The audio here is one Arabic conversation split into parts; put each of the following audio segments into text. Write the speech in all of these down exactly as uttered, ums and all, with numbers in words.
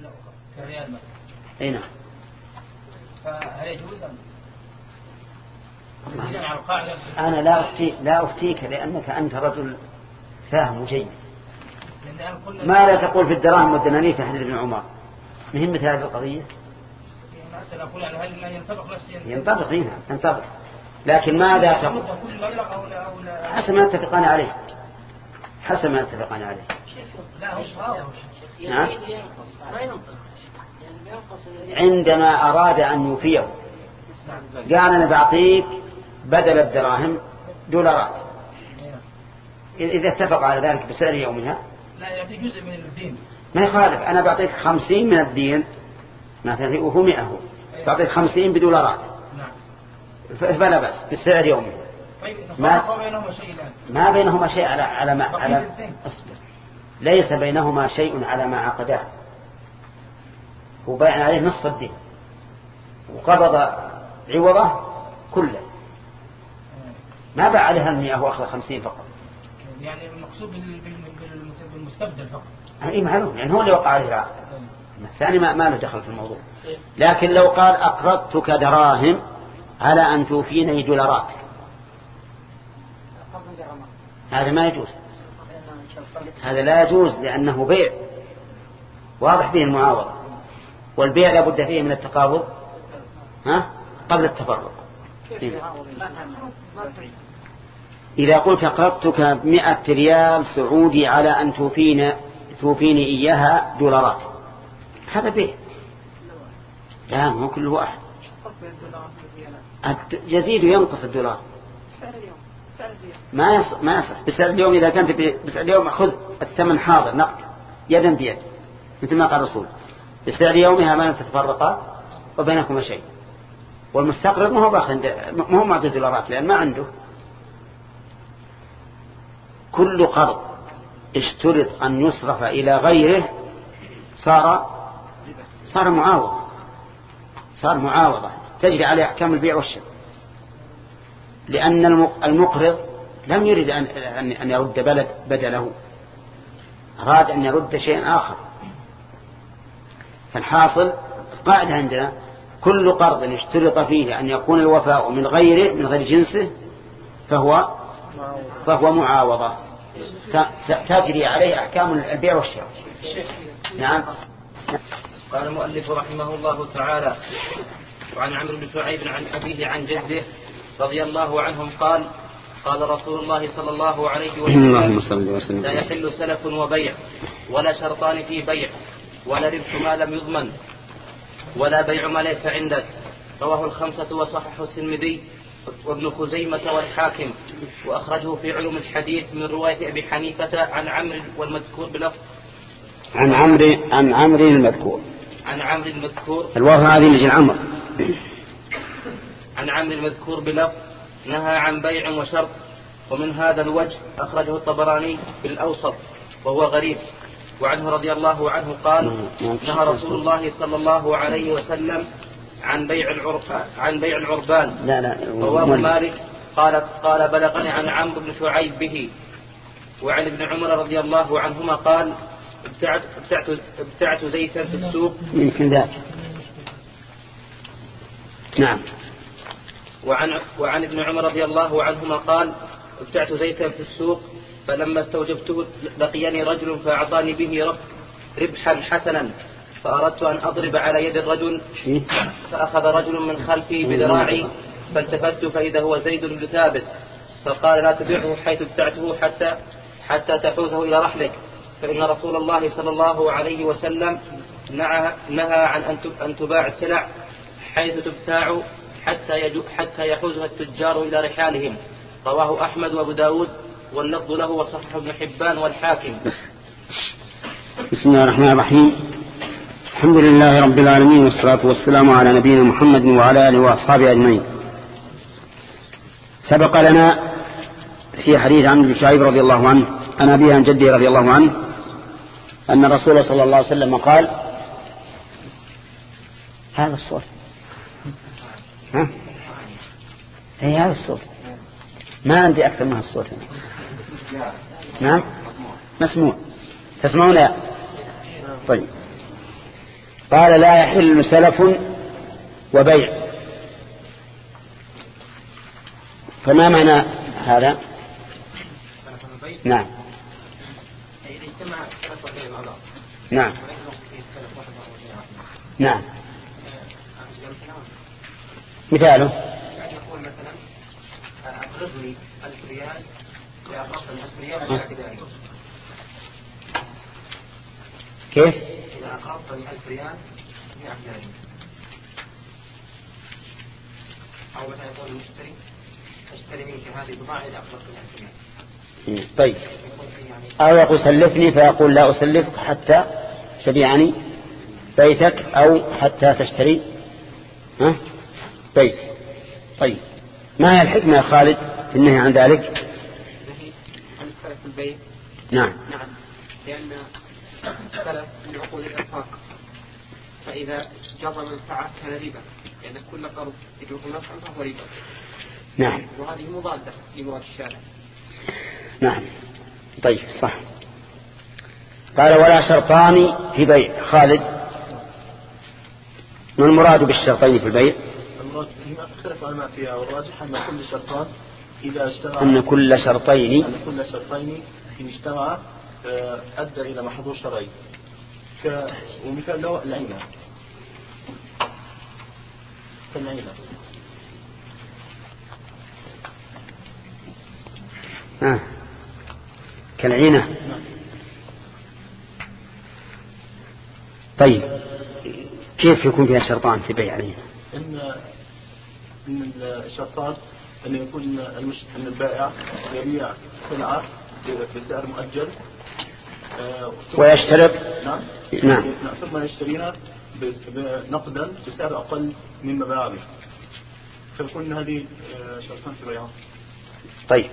كالريال مثلا. اي نعم. فهل يجوز أم؟ أنا لا أفتي لا أفتيك لأنك أنت رجل فاهم جيد. ما لا تقول في الدراهم والدنانير في حديث ابن عمر مهم مثل هذه القضية. ينطبق فيها ينطبق لكن ماذا تقول حسب ما اتفقنا عليه حسب ما اتفقنا عليه. نعم. عندما أراد أن يوفيه قال أنا بعطيك بدل الدراهم دولارات إذا اتفق على ذلك بسعر يومها لا يعطي جزء من الدين ما يخالف. أنا بعطيك خمسين من الدين مثلا وهو مئة بعطيك خمسين بدولارات فلا بأس بالسعر يومها. ما بينهما شيء ما بينهما شيء على على ما على أصبر ليس بينهما شيء على ما عقده. وباع عليه نصف الدين وقبض عوضه كله ما باع عليها المئة وأخذ خمسين فقط. يعني المقصود بالمستبدل فقط. أي معلوم يعني هو اللي وقع عليه العقد. الثاني ما ما له دخل في الموضوع. لكن لو قال أقرضتك دراهم على أن توفيني دولارات هذا ما يجوز. هذا لا يجوز لأنه بيع واضح به المعاوضة والبيع لابد فيه من التقابض ها قبل التفرق. إذا قلت أقرضتك مئة ريال سعودي على أن توفيني توفيني إياها دولارات هذا بيع. لا مو كل واحد يزيد وينقص الدولار ما يصح ما يصح. بس اليوم إذا كنت بس اليوم أخذ الثمن حاضر نقد يدا بيد مثل ما قال الرسول بسعر يومها ما تتفرقا وبينكما شيء. والمستقرض ما هو باخذ ما هو معطي دولارات لأن ما عنده. كل قرض اشترط أن يصرف إلى غيره صار صار معاوضة صار معاوضة تجري عليه أحكام البيع والشراء. لأن المقرض لم يريد أن أن يرد بلد بدله أراد أن يرد شيء آخر. فالحاصل قاعدة عندنا كل قرض اشترط فيه أن يكون الوفاء من غيره من غير جنسه فهو فهو معاوضة تجري عليه أحكام البيع والشراء. نعم. قال المؤلف رحمه الله تعالى وعن عمرو بن شعيب عن أبيه عن جده رضي الله عنهم قال قال رسول الله صلى الله عليه وسلم لا يحل سلف وبيع ولا شرطان في بيع ولا ربح ما لم يضمن ولا بيع ما ليس عندك. رواه الخمسة وصححه الترمذي وابن خزيمة والحاكم وأخرجه في علوم الحديث من رواية أبي حنيفة عن عمرو والمذكور بلفظ عن عمرو عن عمرو المذكور عن عمرو المذكور الواو هذه نجي عمرو عن عمرو المذكور بلفظ نهى عن بيع وشرط. ومن هذا الوجه أخرجه الطبراني بالأوسط وهو غريب. وعنه رضي الله عنه قال نهى رسول الله صلى الله عليه وسلم عن بيع العرب عن بيع العربان. لا لا رواه مالك قال قال بلغني عن عمرو بن شعيب به. وعن ابن عمر رضي الله عنهما قال ابتعت ابتعت ابتعت زيتا في السوق يمكن ذاك. نعم. وعن وعن ابن عمر رضي الله عنهما قال ابتعت زيتا في السوق فلما استوجبته لقيني رجل فأعطاني به ربحا حسنا فأردت أن أضرب على يد الرجل فأخذ رجل من خلفي بذراعي فالتفت فإذا هو زيد بن ثابت فقال لا تبيعه حيث ابتعته حتى حتى تحوزه إلى رحلك فإن رسول الله صلى الله عليه وسلم نهى عن أن تباع السلع حيث تبتاع حتى حتى يحوزها التجار إلى رحالهم. رواه أحمد وأبو داود واللفظ له وصححه ابن حبان والحاكم. بسم الله الرحمن الرحيم. الحمد لله رب العالمين والصلاة والسلام على نبينا محمد وعلى آله وأصحابه أجمعين. سبق لنا في حديث عن ابن شعيب رضي الله عنه عن أبيه عن جده رضي الله عنه أن الرسول صلى الله عليه وسلم قال هذا الصوت ها هي هذا الصوت ما عندي أكثر من الصوت هنا. نعم مسموع تسمعون يا طيب. قال لا يحل سلف وبيع. فما معنى هذا؟ نعم نعم نعم مثاله يعني يقول مثلا أقرضني ألف ريال لأقرضني ألف ريال على اعتدائي. كيف؟ إذا أقرضني ألف ريال لاعتدائي. أو مثلا يقول المشتري اشتري منك هذه البضاعة إذا أقرضتني ألف ريال. طيب. أو يقول سلفني فيقول لا أسلفك حتى تبيعني بيتك أو حتى تشتري ها بيت. طيب ما هي الحكمة يا خالد في النهي عن ذلك؟ عن السلف في البيت. نعم نعم لأن السلف من عقود الإنفاق، فإذا جر منفعة كان ربا، لأن كل قرض يجر نفعا فهو ربا. نعم وهذه مضادة لمراد الشارع. نعم طيب صح. قال ولا شرطان في بيع. خالد ما المراد بالشرطين في البيع؟ المراد فيما اختلف العلماء فيها، والراجح أن كل شرطان إذا اجتمع أن كل شرطين أن كل شرطين إن اجتمع أدى إلى محظور شرعي. ومثال له العينة كالعينة. آه. كالعينة. طيب كيف يكون فيها شرطان في بيع العينة؟ إن من الشرطان أن يكون المش... أن البائع يبيع سلعة بسعر مؤجل ويشترط نعم نعم ثم يشتريها نقدا بسعر أقل مما باع به، فيكون هذه شرطان في بيعها. طيب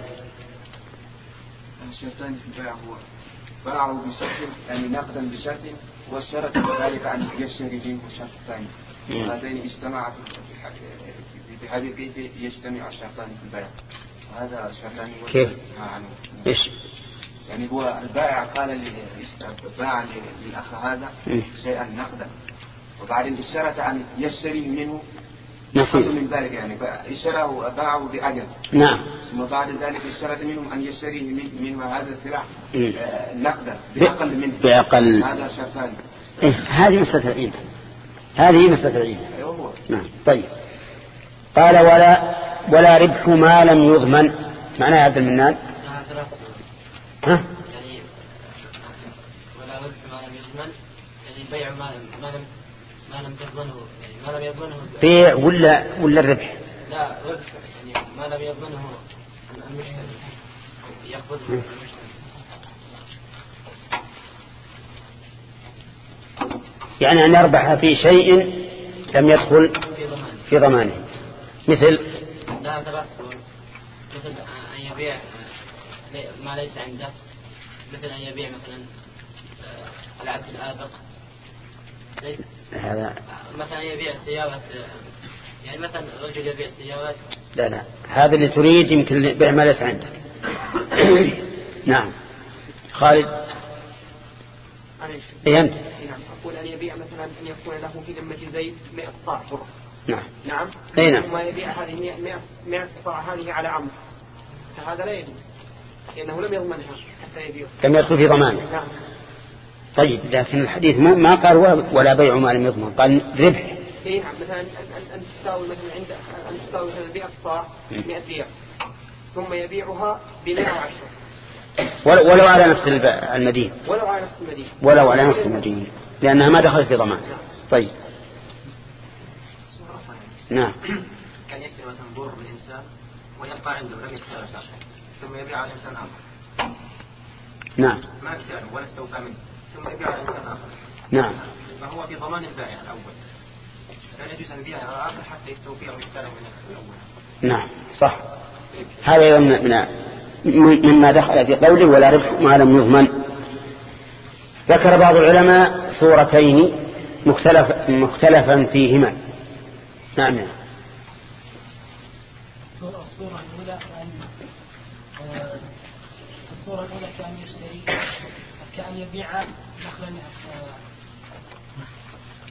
الشرطان في البيع هو باعه بشرط يعني نقدا بشرط، والشرط كذلك أن يشتري به شرط ثاني. هذين اجتمعا في هذه كيف يجتمع الشرطان في البيع، وهذا شرطان كيف؟ ايش؟ يعني هو البائع قال باع للأخ هذا شيئا نقدا، وبعدين اشترط أن يشتري منه نصيب من ذلك، يعني اشتراه باعه بأجل. نعم. ثم بعد ذلك اشترط منهم أن يشتري منه هذا السلع نقدا بأقل منه بأقل. هذا شرطان. إيه هذه مسألة العينة، هذه مسألة العينة. أيوه. نعم طيب. قال ولا ولا ربح ما لم يضمن. معناه يا عبد المنان؟ ها؟ يعني ولا ربح ما لم يضمن، يعني بيع ما لم ما لم ما لم تضمنه، يعني ما لم يضمنه بيع ولا ولا الربح؟ لا ربح، يعني ما لم يضمنه المشتري يأخذه المشتري. يعني أن يربح في شيء لم يدخل في ضمانه في ضمانه، مثل لا تبصر، مثل أن يبيع ما ليس عنده، مثل أن يبيع مثلا العبد الآبق، هذا مثلا يبيع سيارة، يعني مثلا رجل يبيع سيارات. لا لا هذا اللي تريد يمكن بيع ما ليس عندك. نعم خالد. اي انت. نعم أقول أن يبيع مثلا أن يكون له في ذمة زيد مئة صاع بر. نعم نعم اي نعم. ثم يبيع هذه مئة صاع هذه على عمرو، فهذا لا يجوز لأنه لم يضمنها حتى يبيع، لم يدخل في ضمانه. نعم. طيب لكن الحديث ما قال ولا بيع ما لم يضمن، قال ربح. اي نعم مثلا أن تساوي مثلا عند أن تساوي مثلا مئة صاع مئة ريال، ثم يبيعها بمئة وعشرة ولو على نفس المدين، ولو على نفس المدين ولو على نفس المدين لأنها ما دخلت في ضمان. طيب نعم. كان يشتري مثلا بر من إنسان ويبقى عنده لم يستوفى، ثم يبيع على إنسان آخر. نعم. ما اشترى ولا استوفى منه، ثم يبيع على إنسان آخر. نعم. فهو في ضمان البائع الأول، لا يجوز أن يبيع على الآخر حتى يستوفيه ويشتري من الأول. نعم صح. هذا من مما دخل في قوله ولا ربح ما لم يضمن. ذكر بعض العلماء صورتين مختلف مختلفا فيهما. نعم. الصورة الأولى كأن الصورة الأولى كأن يشتري كأن يبيع نخلا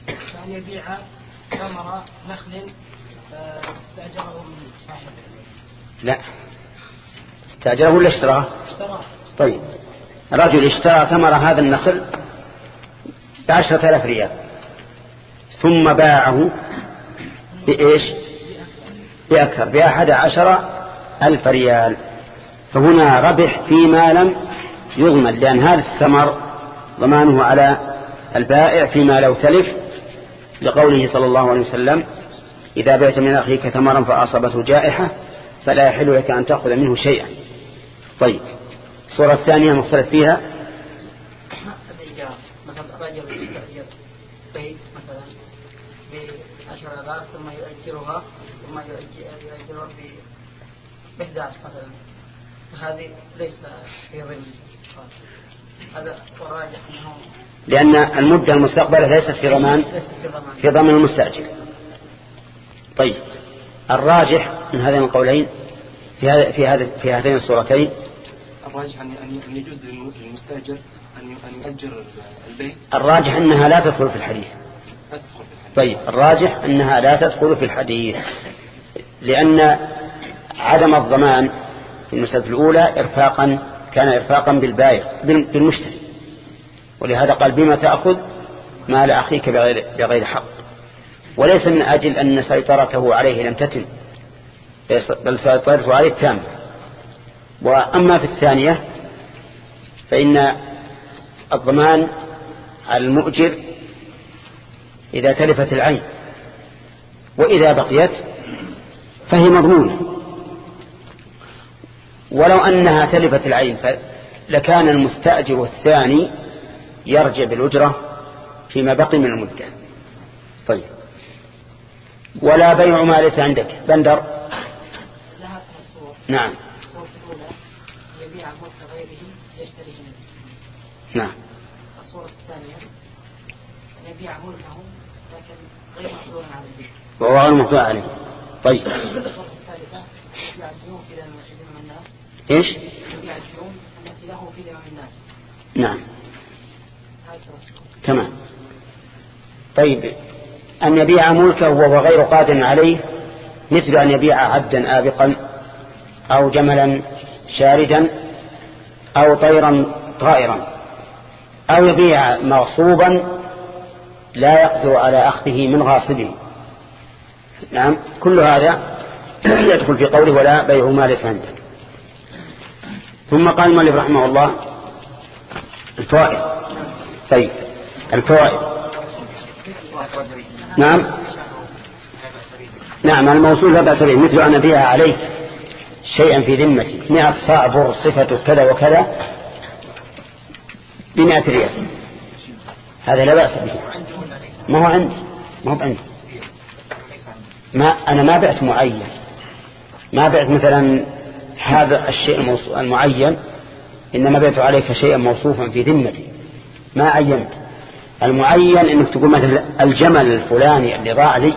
أن يبيع ثمر نخل استأجره من صاحبه. لا، استأجره ولا اشتراه؟ اشتراه. طيب، رجل اشترى ثمر هذا النخل بعشرة آلاف ريال ثم باعه بإيش؟ بأكثر، بأحد عشر ألف ريال، فهنا ربح فيما لم يضمن، لأن هذا الثمر ضمانه على البائع فيما لو تلف، لقوله صلى الله عليه وسلم: إذا بعت من أخيك ثمرا فأصابته جائحة فلا يحل لك أن تأخذ منه شيئا. طيب، الصورة الثانية مختلف فيها الإيجار، مثلا رجل يستأجر بيت مثلا بعشر آلاف ثم يؤجرها ثم يؤجرها بإحدى عشر مثلا، هذه ليس في ضمن هذا، والراجح أنه لأن المدة المستقبلة ليست في ضمان في ضمان المستأجر. طيب، الراجح من هذين القولين في هذا في هذا في هاتين الصورتين، الراجح أن يجوز للمستأجر أن يؤجر البيت. الراجح أنها لا تدخل في الحديث. طيب، الراجح أنها لا تدخل في الحديث، لأن عدم الضمان في المسألة الأولى إرفاقا كان إرفاقا بالبائع بالمشتري، ولهذا قال: بما تأخذ مال أخيك بغير, بغير حق، وليس من أجل أن سيطرته عليه لم تتم، بل سيطرته عليه تام. وأما في الثانية فإن الضمان على المؤجر إذا تلفت العين، وإذا بقيت فهي مضمونة. ولو أنها تلفت العين لكان المستأجر الثاني يرجع بالأجرة فيما بقي من المدة. طيب، ولا بيع ما ليس عندك. بندر. نعم. الصورة الأولى يبيع ملك غيره يشتريه منه. نعم. الصورة الثانية يبيع ملكه لكن غير مقدور على البيع. وهو غير مقدور عليه. طيب. الصورة الثالثة يبيع الديون في ذمم الناس. إيش؟ يبيع الديون التي له في ذمم الناس. نعم. تمام. طيب، أن يبيع ملكه وهو غير قادر عليه، مثل أن يبيع عبدا آبقا أو جملا شاردا أو طيرا طائرا، أو يبيع مغصوبا لا يقدر على أخذه من غاصبه. نعم، كل هذا يدخل في قوله: ولا بيع ما ليس عندك. ثم قال المؤلف رحمه الله: الفوائد. طيب، الفوائد. نعم نعم الموصول لا بأس به، مثل أن أبيع عليك شيئا في ذمتي مئة صاع بر صفة كذا وكذا بمئة ريال، هذا لا بأس به. ما هو عندي ما هو عندي ما أنا ما بعت معين، ما بعت مثلا هذا الشيء المعين، إنما بعت عليك شيئا موصوفا في ذمتي ما عينت. المعين انك تقول مثلا الجمل الفلاني اللي ضاع لي،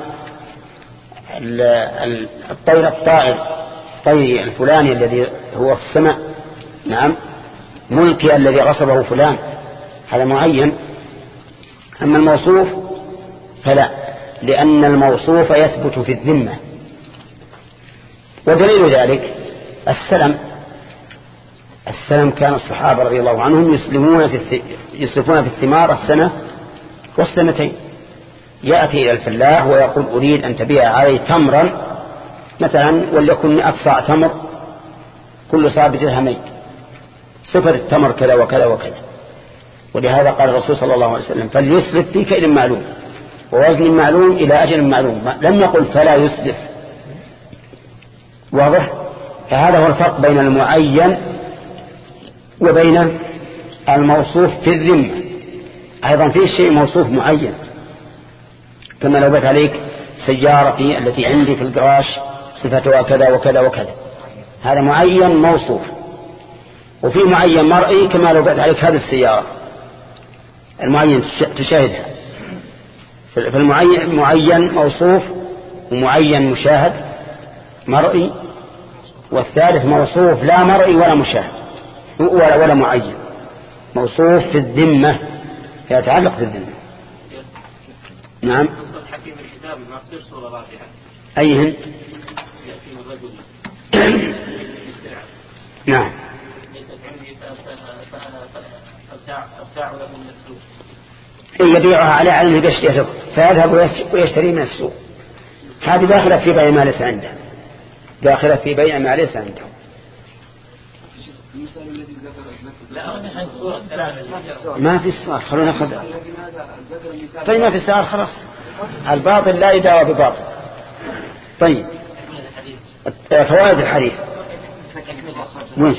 الطير الطائر طيري الفلاني الذي هو في السماء، نعم، ملكي الذي غصبه فلان، هذا معين. أما الموصوف فلا، لأن الموصوف يثبت في الذمة. ودليل ذلك السلم. السلم كان الصحابة رضي الله عنهم يسلمون في يسلفون في الثمار السنة والسنتين. يأتي إلى الفلاح ويقول: أريد أن تبيع علي تمرا مثلا وليكن مئة صاع تمر، كل صاع بدرهمين، صفر التمر كذا وكذا وكذا. ولهذا قال الرسول صلى الله عليه وسلم: فليسلف في كيل معلوم ووزن معلوم إلى أجل معلوم، لم يقل فلا يسلف. واضح؟ فهذا هو الفرق بين المعين وبين الموصوف في الذمة. أيضا فيه شيء موصوف معين، كما لو بات عليك سيارتي التي عندي في الجراج صفتها كذا وكذا وكذا، هذا معين موصوف. وفي معين مرئي، كما لو بات عليك هذه السيارة المعين تشاهدها. فالمعين معين موصوف، ومعين مشاهد مرئي، والثالث موصوف لا مرئي ولا مشاهد ولا, ولا معين، موصوف في الذمة، يتعلق في الذمة. نعم. حكيم الكتاب ما تصير صورة رافعة. أيهن؟ يأتي من رجل. نعم. ليست عندي فأبتاع له من السوق. يبيعها على علم بيشتريه فيذهب ويشتري من السوق. هذه داخلة في بيع ما ليس عنده. داخلة في بيع ما ليس عنده. ما في استعار خلونا ناخذ. طيب ما في استعار خلاص. الباطل لا يداوى بباطل. طيب فوائد الحديث وين؟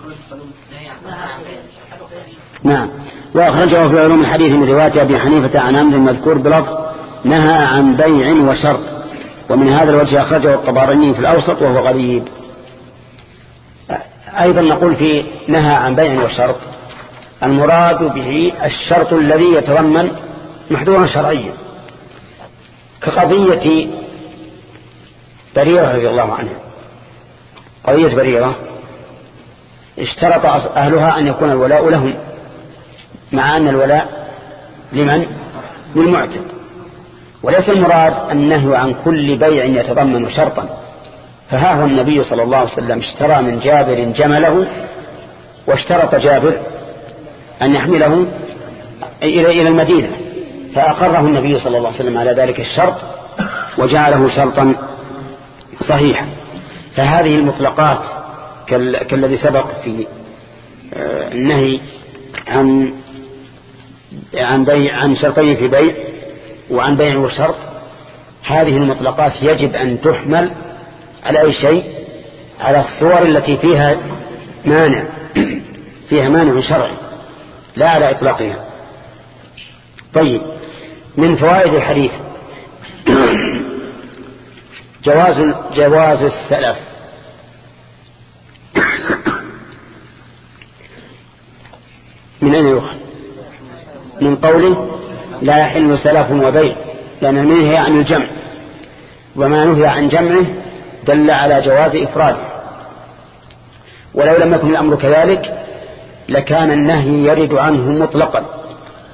نعم. وأخرجه في علوم الحديث من رواية أبي حنيفة عن أمر مذكور بلفظ نهى عن بيع وشرط، ومن هذا الوجه أخرجه الطبراني في الأوسط وهو غريب. أيضا نقول في نهى عن بيع وشرط المراد به الشرط الذي يتضمن محذورا شرعيا، كقضية بريرة رضي الله عنها. قضية بريرة اشترط أهلها أن يكون الولاء لهم، مع أن الولاء لمن؟ للمعتق. وليس المراد النهي عن كل بيع يتضمن شرطا. فها هو النبي صلى الله عليه وسلم اشترى من جابر جمله، واشترط جابر أن يحمله إلى المدينة، فأقره النبي صلى الله عليه وسلم على ذلك الشرط وجعله شرطا صحيحا. فهذه المطلقات كالذي سبق في النهي عن عن بيع عن شرطين في بيع وعن بيع وشرط، هذه المطلقات يجب أن تحمل على أي شيء؟ على الصور التي فيها مانع فيها مانع شرعي، لا على إطلاقها. طيب، من فوائد الحديث جواز جواز السلف. من أين يؤخذ؟ من قوله لا يحل سلف وبيع، لأن المنهي عن الجمع، وما نهي عن جمعه دل على جواز إفراده. ولو لم يكن الأمر كذلك لكان النهي يرد عنه مطلقا.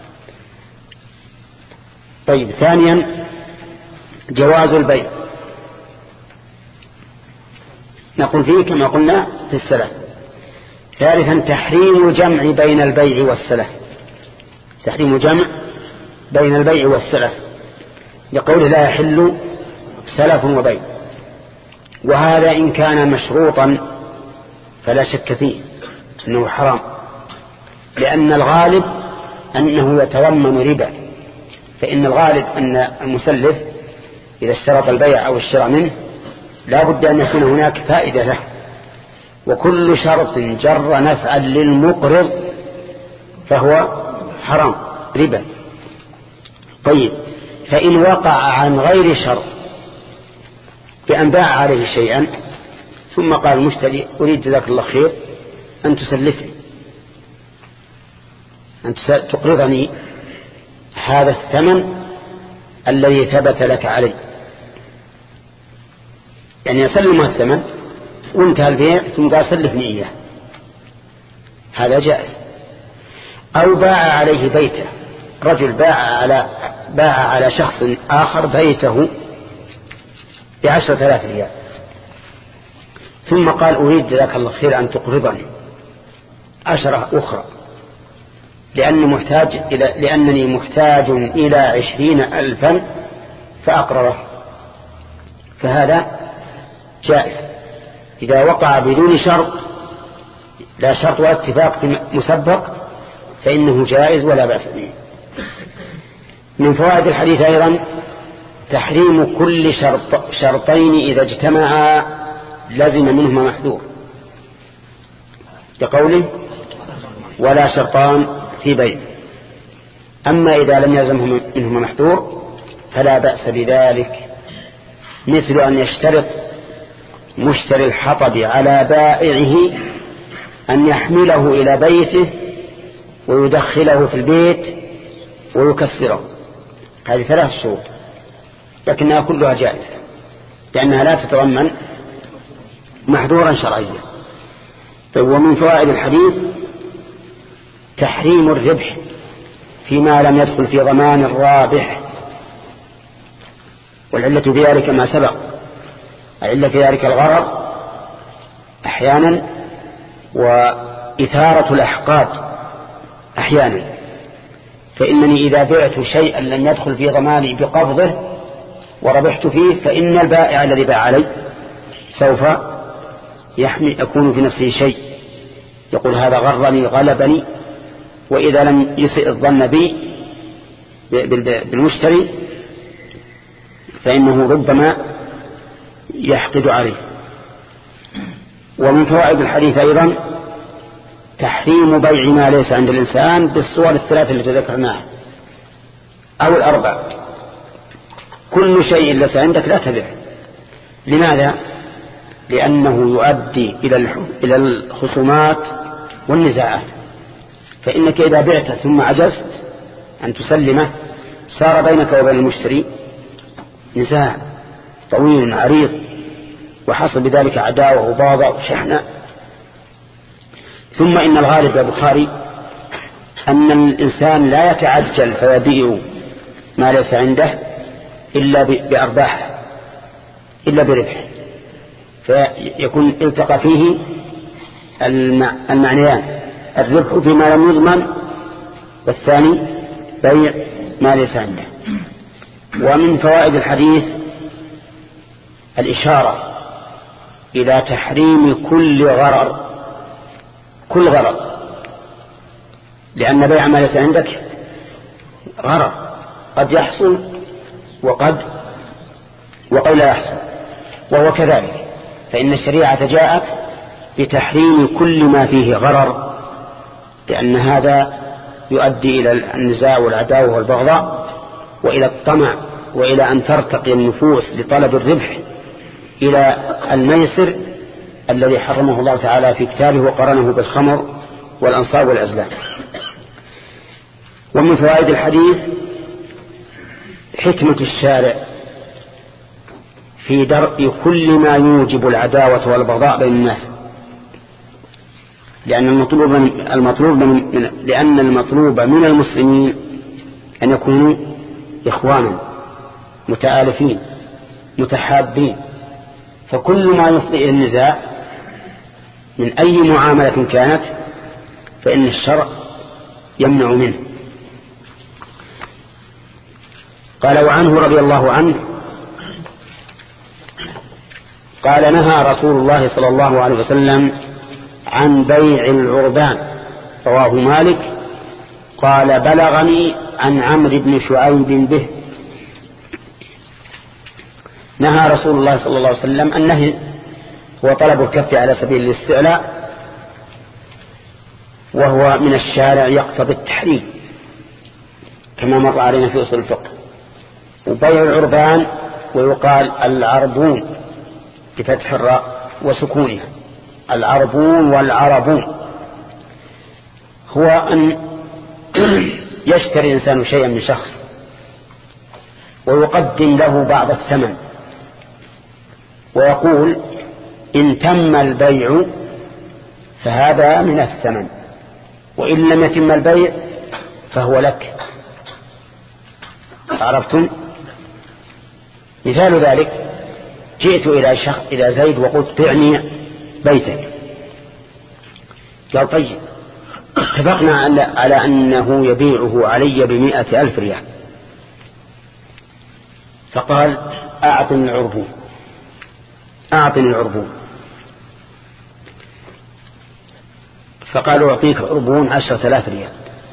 طيب، ثانيا جواز البيع. نقول فيه كما قلنا في السلف. ثالثا تحريم جمع بين البيع والسلف، تحريم جمع بين البيع والسلف لقوله لا يحل سلف وبيع. وهذا إن كان مشروطا فلا شك فيه أنه حرام، لأن الغالب أنه يتضمن ربا. فإن الغالب أن المسلف إذا اشترط البيع أو الشراء منه لا بد أن يكون هناك فائدة له، وكل شرط جر نفعا للمقرض فهو حرام ربا. طيب، فإن وقع عن غير شرط بأن باع عليه شيئا ثم قال المشتري أريد جزاك الله خير أن تسلفني، أن تقرضني هذا الثمن الذي ثبت لك عليه، يعني يسلم الثمن وانتهى البيع ثم قال سلفني إياه، هذا جائز. أو باع عليه بيته، رجل باع على باع على شخص آخر بيته بعشرة آلاف ريال ثم قال أريد جزاك الله خير أن تقرضني عشرة أخرى لأني محتاج إلى لأنني محتاج إلى عشرين ألفا فأقرره، فهذا جائز إذا وقع بدون شرط، لا شرط ولا اتفاق مسبق، فإنه جائز ولا بأس به. من فوائد الحديث أيضا تحريم كل شرط شرطين إذا اجتمعا لزم منهما محذور، كقوله ولا شرطان في بيع. أما إذا لم يلزم منهما محذور فلا بأس بذلك، مثل أن يشترط مشتري الحطب على بائعه أن يحمله إلى بيته ويدخله في البيت ويكسره. هذه ثلاث شروط لكنها كلها جائزة لأنها لا تتضمن محذورا شرعيا. طيب، ومن فوائد الحديث تحريم الربح فيما لم يدخل في ضمان الرابح والعلة في ذلك ما سبق، العلة في ذلك الغرض أحيانا وإثارة الأحقاد أحيانا. فإنني إذا بعت شيئا لم يدخل في ضماني بقبضه وربحت فيه، فإن البائع الذي باع علي سوف يحمي يكون في نفسه شيء، يقول هذا غرني غلبني. وإذا لم يسئ الظن بي بالمشتري فإنه ربما يحقد عليه. ومن فوائد الحديث أيضا تحريم بيع ما ليس عند الإنسان بالصور الثلاثة التي ذكرناها أو الأربع. كل شيء ليس عندك لا تبيع. لماذا؟ لأنه يؤدي إلى الخصومات والنزاعات. فإنك إذا بعت ثم عجزت أن تسلمه صار بينك وبين المشتري نزاع طويل عريض، وحصل بذلك عداوة وبغضاء وشحنة. ثم إن الغالب يا بخاري أن الإنسان لا يتعجل فيبيع ما ليس عنده إلا بأرباح إلا بربح، فيكون التقى فيه المعنيان: الربح فيما لم يضمن، والثاني بيع ما ليس عنده. ومن فوائد الحديث الإشارة إلى تحريم كل غرر، كل غرر، لأن بيع ما ليس عندك غرر قد يحصل وقد وقد لا يحصل، وهو كذلك. فإن الشريعة جاءت بتحريم كل ما فيه غرر، لأن هذا يؤدي إلى النزاع والعداوة والبغضاء، وإلى الطمع، وإلى أن ترتقي النفوس لطلب الربح إلى الميسر الذي حرمه الله تعالى في كتابه وقرنه بالخمر والأنصاب والأزلام. ومن فوائد الحديث حكمة الشارع في درء كل ما يوجب العداوة والبغضاء بين الناس، لأن المطلوب من المطلوب من لأن المطلوب من المسلمين أن يكونوا إخوانا متآلفين متحابين. فكل ما يفضي إلى النزاع من أي معاملة كانت فإن الشرع يمنع منه. قال: وعنه رضي الله عنه قال: نهى رسول الله صلى الله عليه وسلم عن بيع العربان. رواه مالك. قال: بلغني عن عمرو بن شعيب به. نهى رسول الله صلى الله عليه وسلم. النهي هو طلب الكف على سبيل الاستعلاء، وهو من الشارع يقتضي التحريم كما مر علينا في أصول الفقه. وبيع العربان ويقال العربون بفتح الراء وسكونها، العربون والعربون، هو أن يشتري الإنسان شيئا من شخص ويقدم له بعض الثمن ويقول: إن تم البيع فهذا من الثمن، وإن لم يتم البيع فهو لك. عرفتم؟ مثال ذلك: جئت إلى شخص إلى زيد وقلت: بعني بيتك. قال: طيب. اتفقنا على أنه يبيعه علي بمئة ألف ريال. فقال: أعطني العربون، أعطني العربون. فقالوا: أعطيك عربون عشرة آلاف ريال.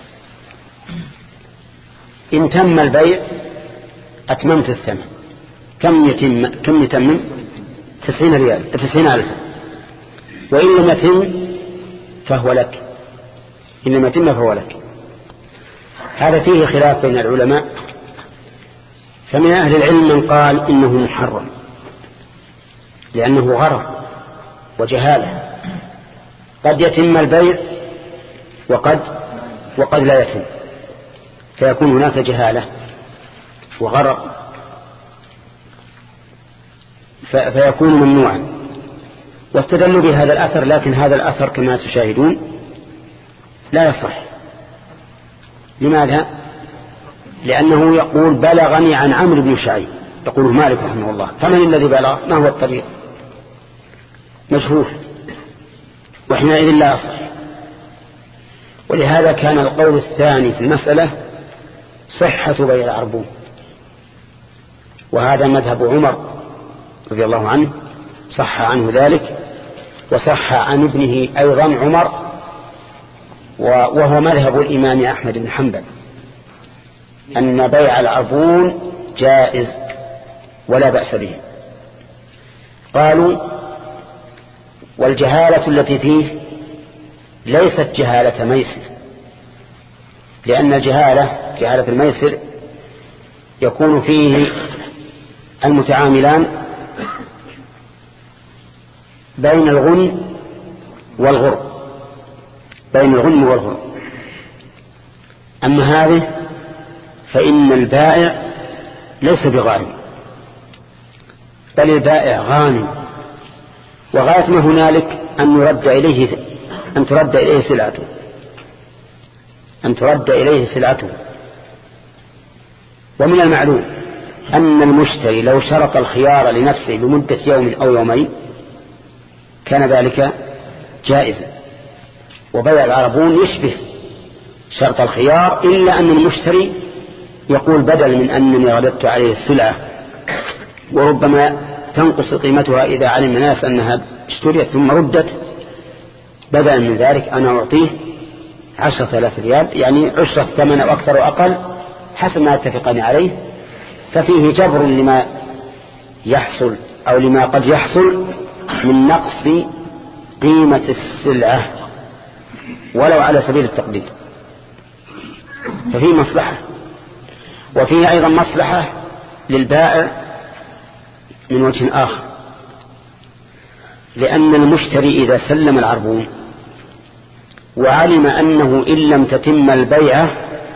إن تم البيع أتممت الثمن. كم يتم كم يتم تسعين ريال تسعين ألف. وإن لم يتم فهو لك، إن لم يتم فهو لك. هذا فيه خلاف بين العلماء، فمن أهل العلم من قال إنه محرم لأنه غرر وجهالة، قد يتم البيع وقد وقد لا يتم، فيكون هناك جهالة وغرر، فيكون ممنوعا. واستدلوا بهذا الأثر، لكن هذا الأثر كما تشاهدون لا يصح. لماذا؟ لأنه يقول: بلغني عن عمرو بن شعيب، يقوله مالك رحمه الله. فمن الذي بلغ؟ ما هو الطريق؟ مجهول، وحينئذ لا يصح. ولهذا كان القول الثاني في المسألة صحة بيع العربون، وهذا مذهب عمر رضي الله عنه، صح عنه ذلك، وصح عن ابنه أيضا عمر، وهو مذهب الإمام أحمد بن حنبل، أن بيع العربون جائز ولا بأس به. قالوا والجهالة التي فيه ليست جهالة ميسر، لأن الجهالة جهالة الميسر يكون فيه المتعاملان بين الغنم والغرم، بين الغنم والغرم. أما هذه فإن البائع ليس بغانم، بل البائع غانم، وغاية ما هنالك أن يرد إليه أن ترد إليه سلعته أن ترد إليه سلعته ومن المعلوم أن المشتري لو شرط الخيار لنفسه لمدة يوم أو يومين كان ذلك جائزا، وبيع العربون يشبه شرط الخيار، إلا أن المشتري يقول بدل من أنني رددت عليه السلعة وربما تنقص قيمتها إذا علم الناس أنها اشتريت ثم ردت، بدلا من ذلك أنا أعطيه عشرة آلاف ريال، يعني عشرة ثمن أو أكثر وأقل حسب ما اتفقنا عليه، ففيه جبر لما يحصل أو لما قد يحصل من نقص قيمة السلعة ولو على سبيل التقدير، ففيه مصلحة. وفيه أيضا مصلحة للبائع من وجه آخر، لأن المشتري إذا سلم العربون وعلم أنه إن لم تتم البيعة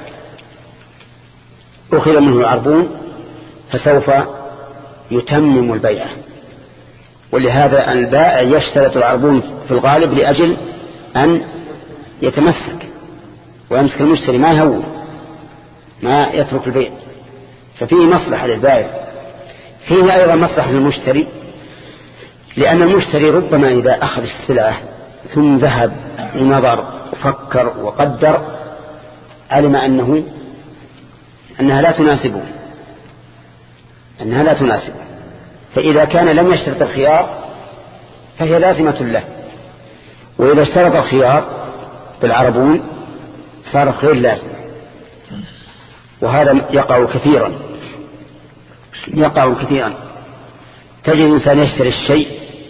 أخذ منه العربون فسوف يتمم البيعة، ولهذا البائع يشترط العربون في الغالب لأجل أن يتمسك ويمسك المشتري، ما يهون، ما يترك البيع، ففيه مصلحة للبائع. فيه أيضا مصلحة للمشتري، لأن المشتري ربما إذا أخذ السلعة ثم ذهب ونظر وفكر وقدر علم أنه أنها لا تناسبه أنها لا تناسبه فإذا كان لم يشترط الخيار فهي لازمة له، وإذا اشترط الخيار بالعربون صار الخير لازم. وهذا يقع كثيرا يقع كثيرا تجد الإنسان يشتري الشيء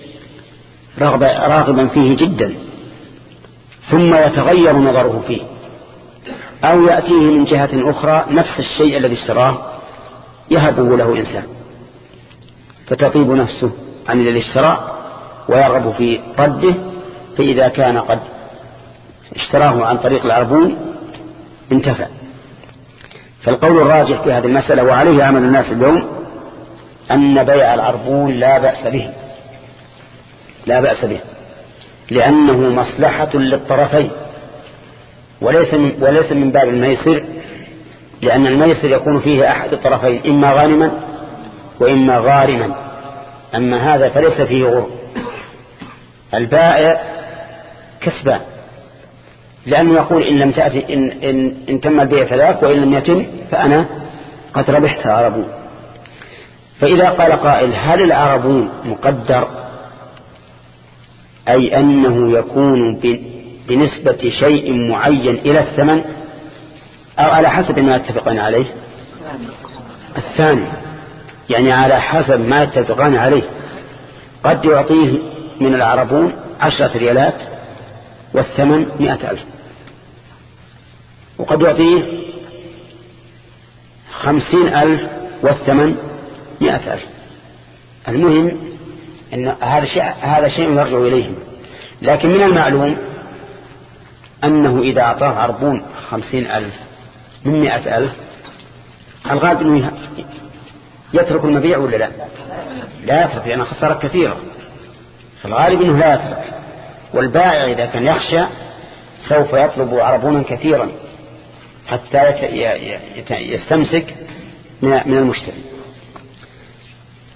راغبا فيه جدا ثم يتغير نظره فيه، أو يأتيه من جهة أخرى نفس الشيء الذي اشتراه يهبه له إنسان فتطيب نفسه عن الذي اشتراه ويرغب في رده، فإذا كان قد اشتراه عن طريق العربون انتفع. فالقول الراجح في هذه المسألة وعليه عمل الناس اليوم أن بيع العربون لا بأس به لا بأس به لأنه مصلحة للطرفين، وليس من, وليس من باب الميسر، لأن الميسر يكون فيه أحد الطرفين إما غانما وإما غارما، أما هذا فليس فيه غرم. البائع كسبان، لأنه يقول إن لم تأتي إن, إن, إن تم البيع فذاك، وإن لم يتم فأنا قد ربحت عربون. فإذا قال قائل هل العربون مقدر، أي أنه يكون بنسبة شيء معين إلى الثمن، أو على حسب ما يتفقان عليه؟ الثاني، يعني على حسب ما يتفقان عليه. قد يعطيه من العربون عشرة ريالات والثمن مئة ألف، وقد يعطيه خمسين ألف والثمن مئة ألف. المهم أن هذا شيء هذا شيء يرجع إليهم، لكن من المعلوم أنه إذا أعطاه عربون خمسين ألف من مئة ألف الغالب أنه يترك المبيع ولا لا؟ لا يترك، لأنه خسارة كثيرة، فالغالب أنه لا يترك. والبائع إذا كان يخشى سوف يطلب عربونا كثيرا حتى يستمسك من المشتري.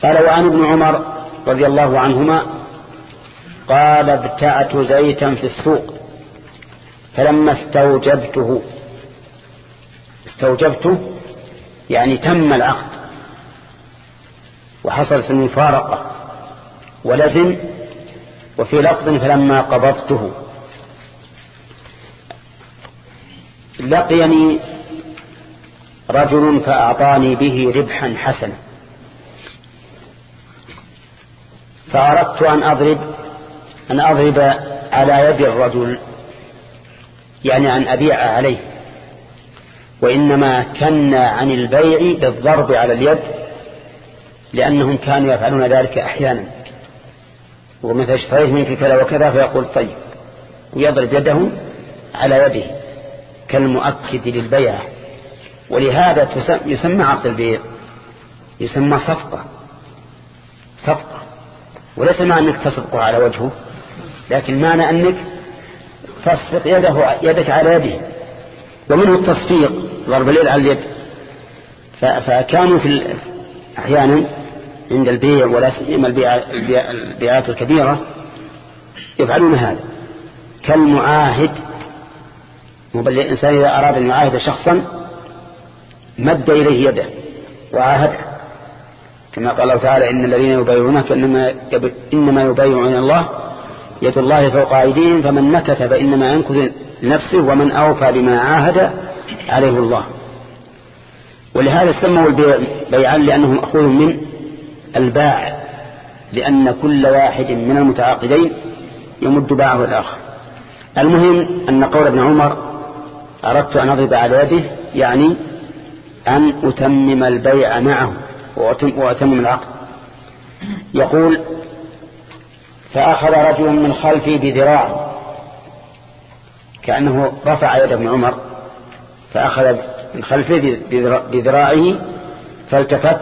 قال وعن ابن عمر رضي الله عنهما قال ابتعت زيتا في السوق فلما استوجبته استوجبته يعني تم العقد وحصلت المفارقة ولزم، وفي لفظ فلما قبضته. لقيني رجل فأعطاني به ربحا حسنا فأردت أن أضرب أن أضرب على يد الرجل، يعني أن أبيع عليه، وإنما كنا عن البيع بالضرب على اليد لأنهم كانوا يفعلون ذلك أحيانا، ومثل اشتريت منك كذا وكذا فيقول طيب ويضرب يده على يده كالمؤكد للبيع. ولهذا يسمى عقد البيع يسمى صفقة صفقة وليس معنى أنك تصفقه على وجهه، لكن معنى أنك تصفق يده يدك على يده، ومنه التصفيق ضرب اليد على اليد. فكانوا في أحيانا عند البيع ولا سيما البيعات الكبيرة يفعلون هذا كالمعاهد. مبل الإنسان إذا أراد أن يعاهد شخصا مد إليه يده وعاهده، كما قال الله تعالى إن الذين يبايعونك إنما يبايعون الله يد الله فوق أيديهم فمن نكث فإنما ينكث لنفسه ومن أوفى بما عاهد عليه الله. ولهذا سموا البيع بيعا لأنه مأخوذ من الباع، لأن كل واحد من المتعاقدين يمد باعه الآخر. المهم أن قول ابن عمر أردت أن أضرب على يده يعني أن أتمم البيع معه وأتمم العقد. يقول فأخذ رجل من خلفي بذراعه، كأنه رفع يد ابن عمر فأخذ من خلفه بذراعه فالتفت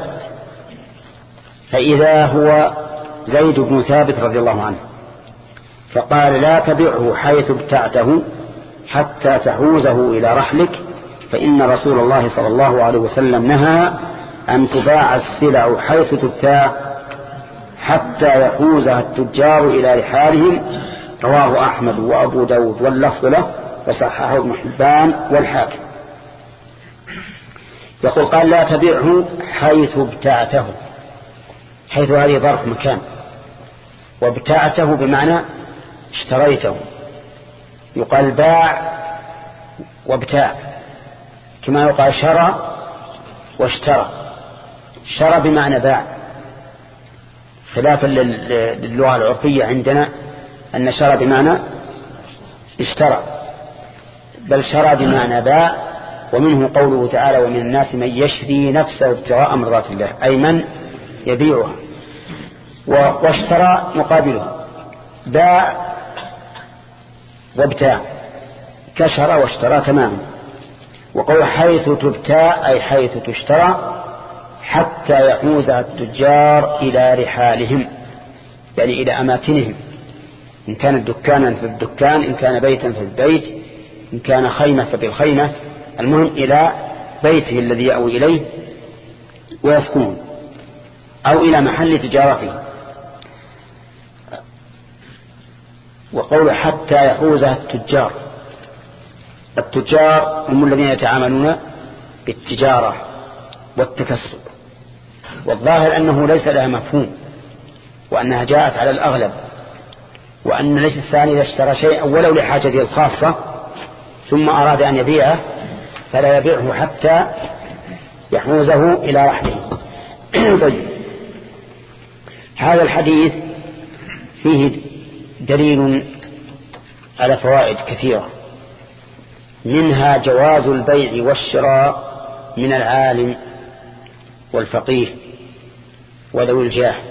فإذا هو زيد بن ثابت رضي الله عنه، فقال لا تبعه حيث ابتعته حتى تحوزه إلى رحلك، فإن رسول الله صلى الله عليه وسلم نهى أن تباع السلع حيث تبتاع حتى يحوزها التجار إلى رحالهم. رواه أحمد وأبو داود واللفظ له وصححه ابن حبان والحاكم. يقول قال لا تبيعه حيث ابتعته، حيث هذه ظرف مكان، وابتعته بمعنى اشتريته. يقال باع وابتاع كما يقال شرى واشترى. شرى بمعنى باع، خلافا للغة العرفية عندنا أن شرى بمعنى اشترى، بل شرى بمعنى باع. ومنه قوله تعالى ومن الناس من يشري نفسه ابتغاء مرضات الله، أي من يبيعها. واشترى مقابله باع وابتاع كشرى واشترى تماما. وقول حيث تبتاع أي حيث تشترى حتى يحوزها التجار إلى رحالهم، يعني إلى أماكنهم، إن كان دكانا في الدكان، إن كان بيتا في البيت، إن كان خيمة فبالخيمة، المهم إلى بيته الذي يأوي إليه ويسكنه أو إلى محل تجارته. وقول حتى يحوزها التجار، التجار هم الذين يتعاملون بالتجارة والتكسب، والظاهر أنه ليس لها مفهوم، وأنها جاءت على الأغلب، وأن ليس الثاني إذا اشترى شيئا ولو لحاجته الخاصة ثم أراد أن يبيعه فلا يبيعه حتى يحوزه إلى رحله. طيب، هذا الحديث فيه دليل على فوائد كثيرة، منها جواز البيع والشراء من العالم والفقيه وذوي الجاه،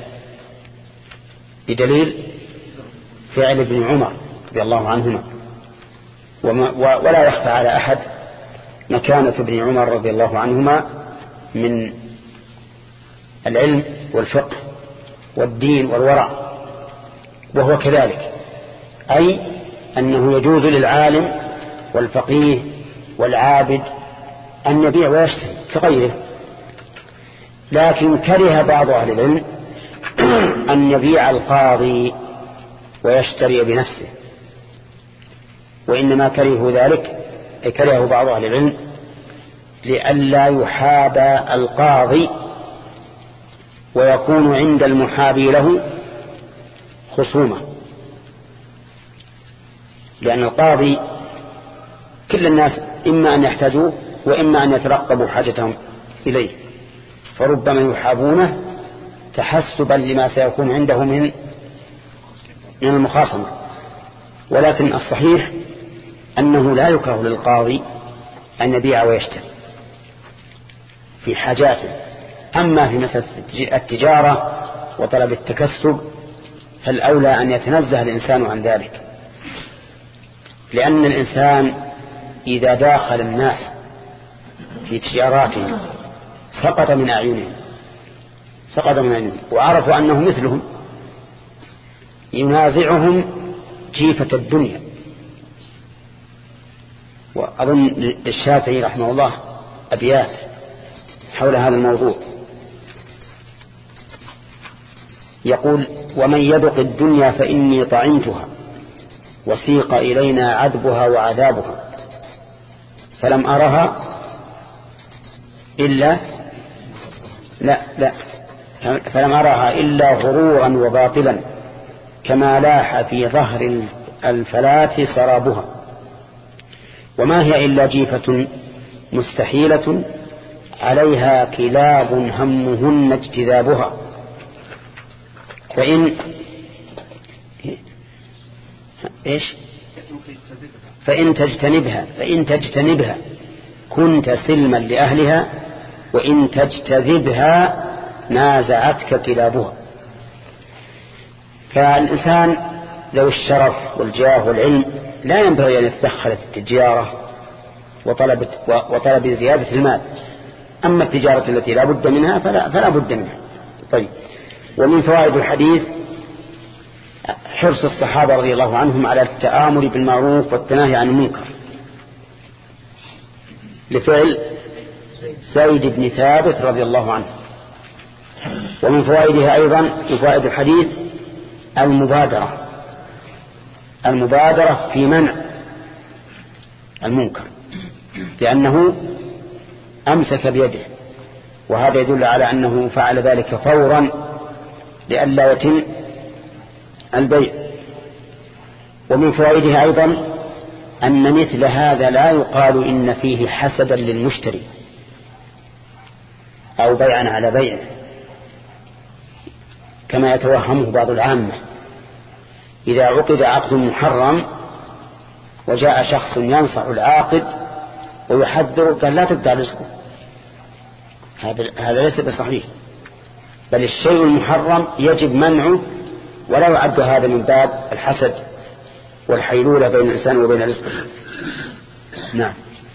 بدليل فعل ابن عمر رضي الله عنهما. ولا يخفى على أحد مكانة ابن عمر رضي الله عنهما من العلم والفقه والدين والورع، وهو كذلك، أي أنه يجوز للعالم والفقيه والعابد أن يبيع ويشتري كغيره. لكن كره بعض أهل العلم أن يبيع القاضي ويشتري بنفسه، وإنما كرهوا ذلك أي كرهه بعض أهل العلم لئلا يحاب القاضي ويكون عند المحابي له خصومة، لأن القاضي كل الناس إما أن يحتاجوه وإما أن يترقبوا حاجتهم إليه، فربما يحابونه تحسبا لما سيكون عنده من من المخاصمة. ولكن الصحيح أنه لا يكره للقاضي أن يبيع ويشتري في حاجاته. أما في مسألة التجارة وطلب التكسب فالأولى أن يتنزه الإنسان عن ذلك، لأن الإنسان إذا داخل الناس في تجاراتهم سقط من أعينهم سقط من أعينهم وعرفوا أنه مثلهم، ينازعهم جيفة الدنيا. وأظن الشافعي رحمه الله أبيات حول هذا الموضوع، يقول: ومن يدق الدنيا فإني طعمتها وسيق إلينا عذبها وعذابها فلم أرها إلا لا لا فلم أرها إلا غرورا وباطلا كما لاح في ظهر الفلاة سرابها وما هي إلا جيفة مستحيلة عليها كلاب همهن اجتذابها فإن إيش فإن تجتنبها فإن تجتنبها كنت سلما لأهلها وإن تجتذبها نازعتك كلابها. فالإنسان ذو الشرف والجاه والعلم لا ينبغي أن يتدخل في التجارة وطلب, وطلب زيادة المال. أما التجارة التي لا بد منها فلا, فلا بد منها. طيب، ومن فوائد الحديث حرص الصحابة رضي الله عنهم على التآمر بالمعروف والتناهي عن المنكر لفعل زيد بن ثابت رضي الله عنه. ومن فوائدها أيضا من فوائد الحديث المبادرة المبادرة في منع المنكر، لأنه أمسك بيده، وهذا يدل على أنه فعل ذلك فورا لئلا يتم البيع. ومن فوائدها أيضا أن مثل هذا لا يقال إن فيه حسدا للمشتري أو بيعا على بيع كما يتوهمه بعض العامة. إذا عقد عقد محرم وجاء شخص ينصح العاقد ويحذر قال لا تبدأ رزقه، هذا ليس بصحيح، بل الشيء المحرم يجب منعه، ولا يعد هذا من باب الحسد والحيلولة بين الإنسان وبين رزقه. نعم.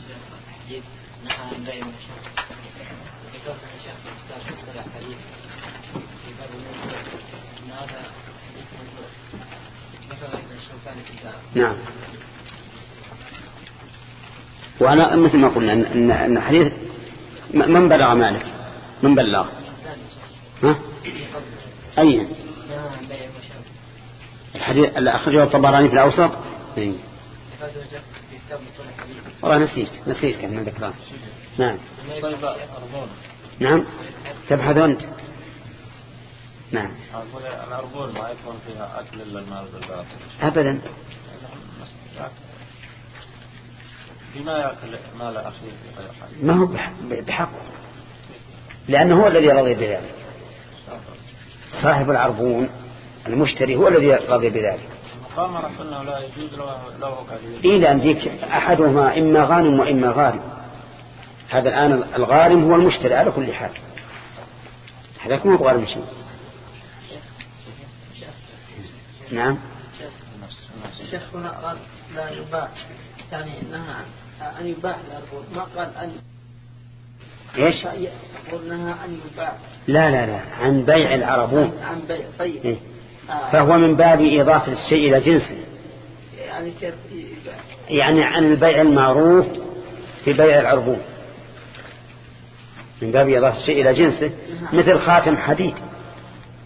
نعم. وأنا مثل ما قلنا أن أن حديث من بلغ مالك من بلغ ها أي الحديث اللي أخرجه الطبراني في الأوسط. والله نسيت نسيت كم من ذكران. نعم نعم تبحث أنت. نعم. الأربون ما يكون فيها أكل إلا المال بالباطل أبدا. بما يأكل مال أخيه ما هو بحق، لأنه هو الذي رضي بذلك. صاحب العربون المشتري هو الذي رضي بذلك. قام رحمه لا يجوز له إيه، لأن ذيك أحدهما إما غانم وإما غارم. هذا الآن الغارم هو المشتري على كل حال، هذا يكون غارم شيء. نعم. الشيخ هنا قال لا يباع، يعني انها ان يباع الاربون، ما قال ان ايش قلناها ان يباع. لا لا لا عن بيع العربون. عن بيع. طيب. إيه؟ آه. فهو من باب إضافة الشيء إلى جنسه، يعني كيف يباع؟ يعني عن البيع المعروف في بيع العربون، من باب إضافة الشيء إلى جنسه، مثل خاتم حديد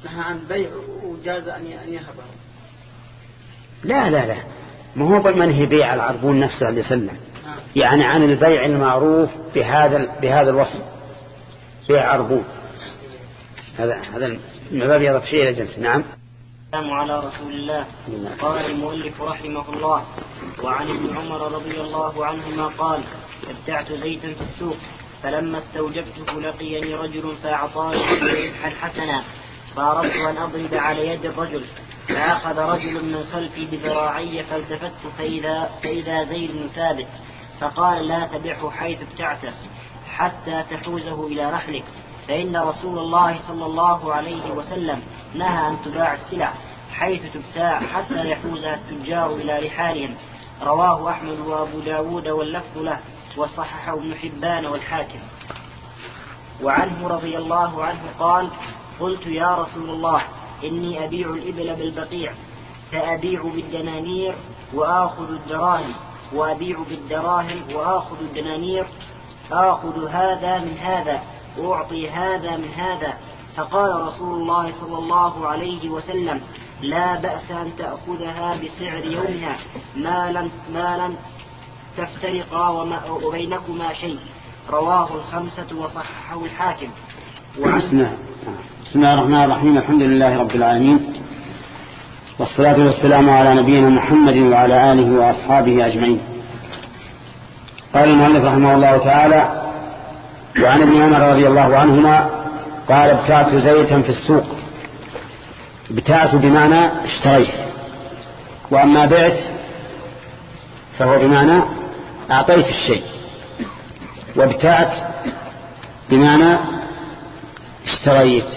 نهى عن بيع وجاز أن يهبه. لا لا لا ما هو بالمنهي بيع العربون نفسه اللي سلم، يعني عن البيع المعروف بهذا بهذا الوصف، بيع عربون. هذا هذا من باب يضف شيء إلى جنس. نعم. السلام على رسول الله. قال المؤلف رحمه الله: وعن ابن عمر رضي الله عنهما قال: ابتعت زيتا في السوق فلما استوجبته لقيني رجل فأعطاني ربحا حسنا فأردت أن أضرب على يد الرجل فأخذ رجل من خلفي بذراعي فالتفت فإذا, فإذا زيد ثابت فقال: لا تبعه حيث ابتعته حتى تحوزه إلى رحلك، فإن رسول الله صلى الله عليه وسلم نهى أن تباع السلع حيث تبتاع حتى يحوزها التجار إلى رحالهم. رواه أحمد وأبو داود واللفظ له وصححه ابن حبان والحاكم. وعنه رضي الله عنه قال: قلت يا رسول الله إني أبيع الإبل بالبقيع فأبيع بالدنانير وآخذ الدراهم وأبيع بالدراهم وآخذ الدنانير، آخذ هذا من هذا وأعطي هذا من هذا. فقال رسول الله صلى الله عليه وسلم: لا بأس أن تأخذها بسعر يومها ما لم, ما لم تفترقا وبينكما شيء. رواه الخمسة وصححه الحاكم. بسم الله الرحمن الرحيم. الحمد لله رب العالمين، والصلاة والسلام على نبينا محمد وعلى آله وأصحابه أجمعين. قال المؤلف رحمه الله تعالى: وعن ابن عمر رضي الله عنهما قال: ابتعت زيتا في السوق. ابتعت بمعنى اشتريت، وأما بعت فهو بمعنى أعطيت الشيء، وابتعت بمعنى اشتريت.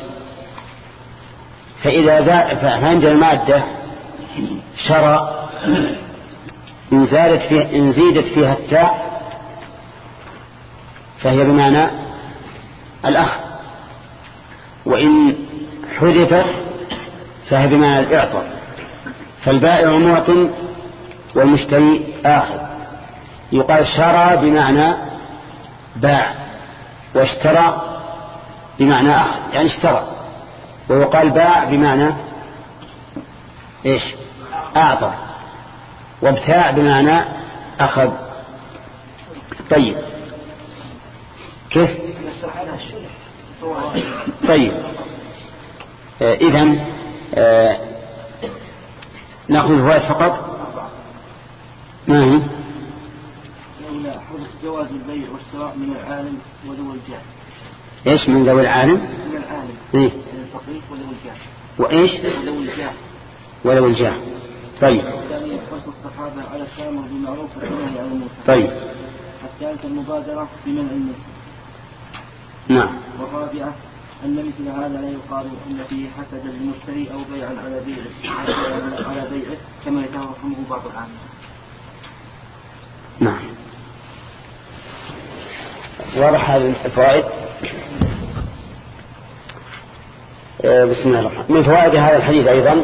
فإذا زاد فعند المادة شرى إن زادت فيه إن زيدت فيها التاء فهي بمعنى الأخذ، وإن حذفت فهي بمعنى الإعطاء. فالبائع معط والمشتري آخذ. يقال شرى بمعنى باع، واشترى بمعنى أخذ يعني اشترى. ويقال باع بمعنى إيش؟ أعطى. وابتاع بمعنى أخذ. طيب كيف؟ طيب آه إذن آه نأخذ الفوائد فقط. ما هي؟ جواز البيع والشراء من العالم وذوي الجاه. إيش من ذوي العالم؟ من العالم. إيه؟ الفقير وذوي الجاه. وإيش؟ وذوي الجاه. وذوي الجاه. طيب. الثاني يحرص الصحابة على الأمر بالمعروف والنهي عن المنكر. طيب. الثالث المبادرة بمنع المنكر. نعم. والرابعة أن مثل هذا لا يقال أن فيه حسدا للمشتري أو بيعا على بيعه على بيعه كما يتوهمه بعض العامة. نعم. واضح هذه الفوائد. بسم الله الرحمن الرحيم. من فوائد هذا الحديث أيضا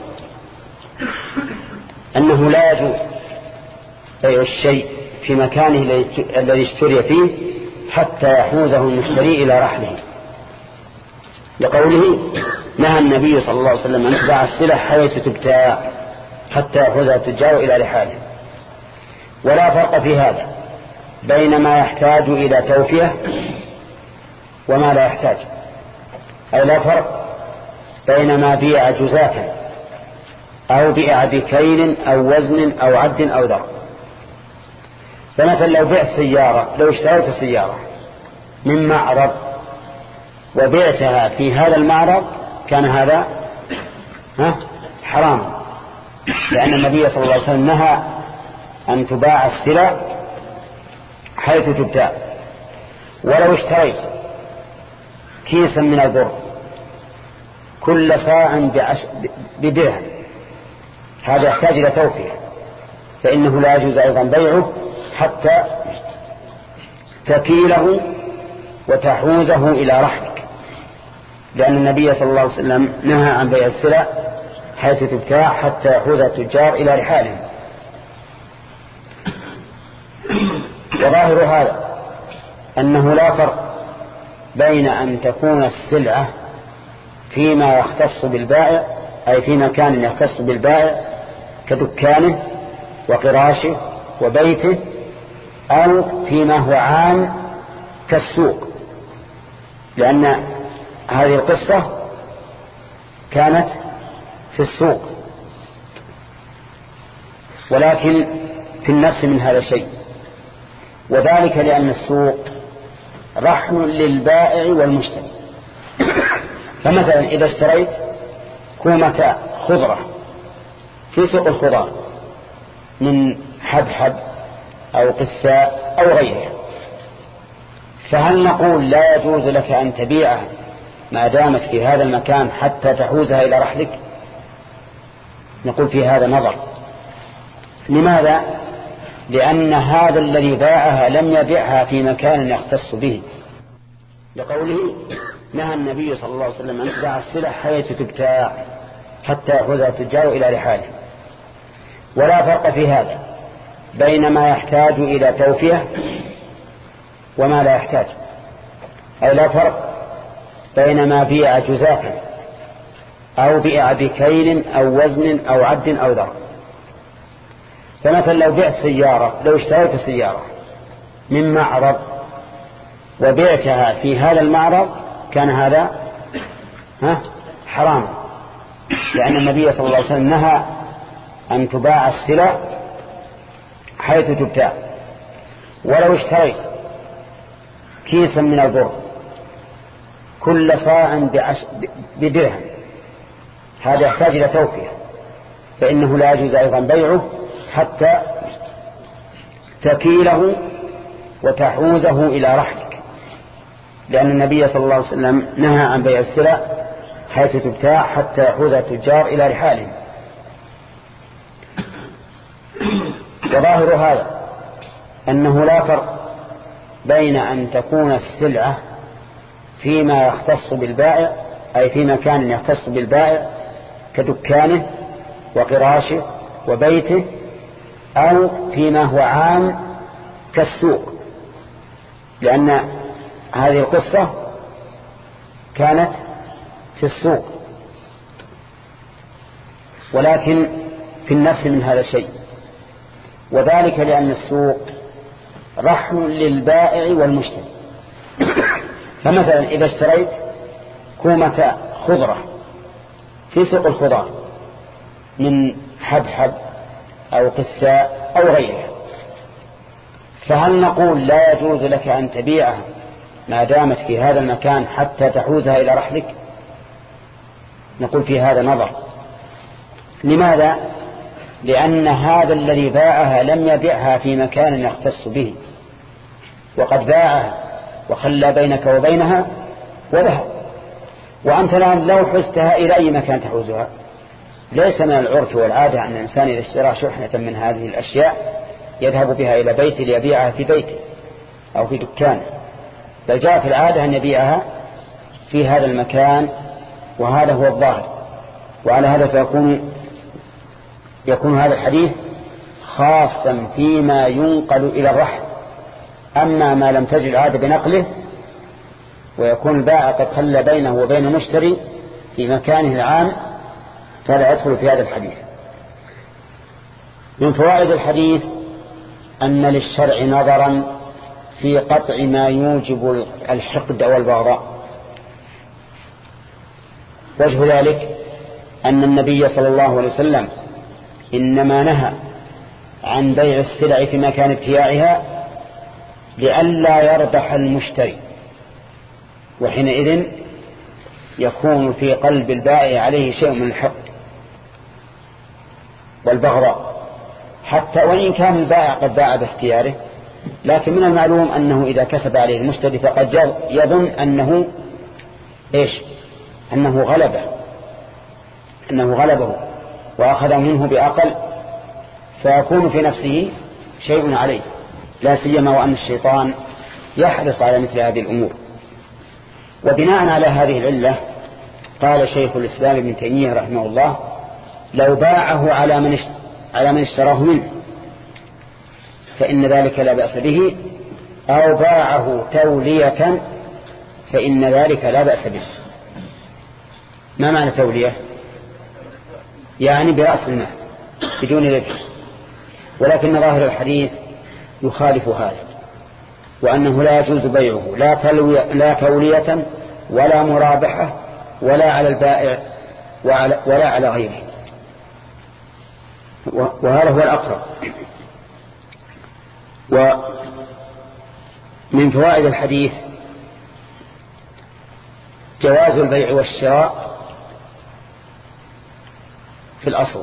أنه لا يجوز بيع الشيء في مكانه الذي اشتري فيه حتى يحوزه المشتري إلى رحله، لقوله: نهى النبي صلى الله عليه وسلم أن تباع السلع حيث تبتاع حتى يحوزها التجار إلى رحاله. ولا فرق في هذا بين ما يحتاج إلى توفية وما لا يحتاج، أي لا فرق بين ما بيع جزافا أو بيع بكيل أو وزن أو عد أو ذر. فمثلا لو بيع سيارة، لو اشتريت سيارة من معرض وبيعتها في هذا المعرض كان هذا ها حرام، لأن النبي صلى الله عليه وسلم نهى أن تباع السلع حيث تبتاع. ولو اشتريت كيسا من البر كل صاع بدرهم، هذا يحتاج إلى توفية، فإنه لا يجوز أيضا بيعه حتى تكيله وتحوزه إلى رحلك، لأن النبي صلى الله عليه وسلم نهى عن بيع السلع حيث تبتاع حتى يحوز التجار إلى رحالهم. وظاهر هذا أنه لا فرق بين أن تكون السلعة فيما يختص بالبائع أي في مكان يختص بالبائع كدكانه وقراشه وبيته، أو فيما هو عام كالسوق، لأن هذه القصة كانت في السوق، ولكن في النفس من هذا الشيء، وذلك لأن السوق رحم للبائع والمشتري. فمثلا إذا اشتريت كومة خضرة في سوق الخضار من حبحب أو قثاء أو غيره، فهل نقول لا يجوز لك أن تبيعها ما دامت في هذا المكان حتى تحوزها إلى رحلك؟ نقول في هذا نظر. لماذا؟ لأن هذا الذي باعها لم يبيعها في مكان يختص به، لقوله نهى النبي صلى الله عليه وسلم أن تباع السلع حيث تبتاع حتى يأخذها التجار إلى رحاله. ولا فرق في هذا بين ما يحتاج إلى توفية وما لا يحتاج، أي لا فرق بين ما بيع جزافا أو بيع بكيل أو وزن أو عد أو ذر. فمثلا لو بعت سيارة، لو اشتريت سيارة من معرض وبيعتها في هذا المعرض كان هذا ها حرام، لأن النبي صلى الله عليه وسلم نهى أن تباع السلع حيث تبتاع. ولو اشتريت كيسا من البر كل صاع بدرهم، هذا يحتاج إلى توفية، فإنه لا يجوز أيضا بيعه حتى تكيله وتحوزه إلى رحلك، لأن النبي صلى الله عليه وسلم نهى عن بيع السلع حيث تبتاع حتى يحوز التجار إلى رحالهم. وظاهر هذا أنه لا فرق بين أن تكون السلعة فيما يختص بالبائع أي في مكان يختص بالبائع كدكانه وقراشه وبيته، أو فيما هو عام كالسوق، لأن هذه القصة كانت في السوق، ولكن في النفس من هذا الشيء، وذلك لأن السوق رحم للبائع والمشتري. فمثلا إذا اشتريت كومة خضرة في سوق الخضار من حبحب أو قثاء أو غيره، فهل نقول لا يجوز لك أن تبيعها ما دامت في هذا المكان حتى تحوزها إلى رحلك؟ نقول في هذا نظر. لماذا؟ لأن هذا الذي باعها لم يبيعها في مكان يختص به، وقد باعها وخلى بينك وبينها وذهب، وأنت الآن لو حزتها إلى أي مكان تحوزها. ليس من العرف والعادة أن الإنسان إذا اشترى شحنة من هذه الأشياء يذهب بها إلى بيته ليبيعها في بيته أو في دكانه، بل جاءت العادة أن يبيعها في هذا المكان، وهذا هو الظاهر. وعلى هذا فيكون يكون هذا الحديث خاصا فيما ينقل إلى الرحل، أما ما لم تجد العادة بنقله ويكون البائع قد خلى بينه وبين المشتري في مكانه العام فلا يدخل في هذا الحديث. من فوائد الحديث أن للشرع نظرا في قطع ما يوجب الحقد والبغضاء. وجه ذلك أن النبي صلى الله عليه وسلم إنما نهى عن بيع السلع في مكان ابتياعها لئلا يربح المشتري، وحينئذ يكون في قلب البائع عليه شيء من الحقد والبغضاء، حتى وإن كان البائع قد باع باختياره، لكن من المعلوم أنه إذا كسب عليه المشتري فقد يظن أنه إيش أنه غلبه أنه غلبه وأخذ منه بأقل، فيكون في نفسه شيء عليه، لا سيما وأن الشيطان يحرص على مثل هذه الأمور. وبناء على هذه العلة قال شيخ الإسلام ابن تيمية رحمه الله: لو باعه على من على من اشتراه منه فإن ذلك لا بأس به، أو باعه تولية فإن ذلك لا بأس به. ما معنى تولية؟ يعني برأس المال بدون ربح، ولكن ظاهر الحديث يخالف هذا، وأنه لا يجوز بيعه لا تلوية لا تولية ولا مرابحة ولا على البائع ولا على غيره، وهذا هو الأقرب. ومن فوائد الحديث جواز البيع والشراء في الأصل،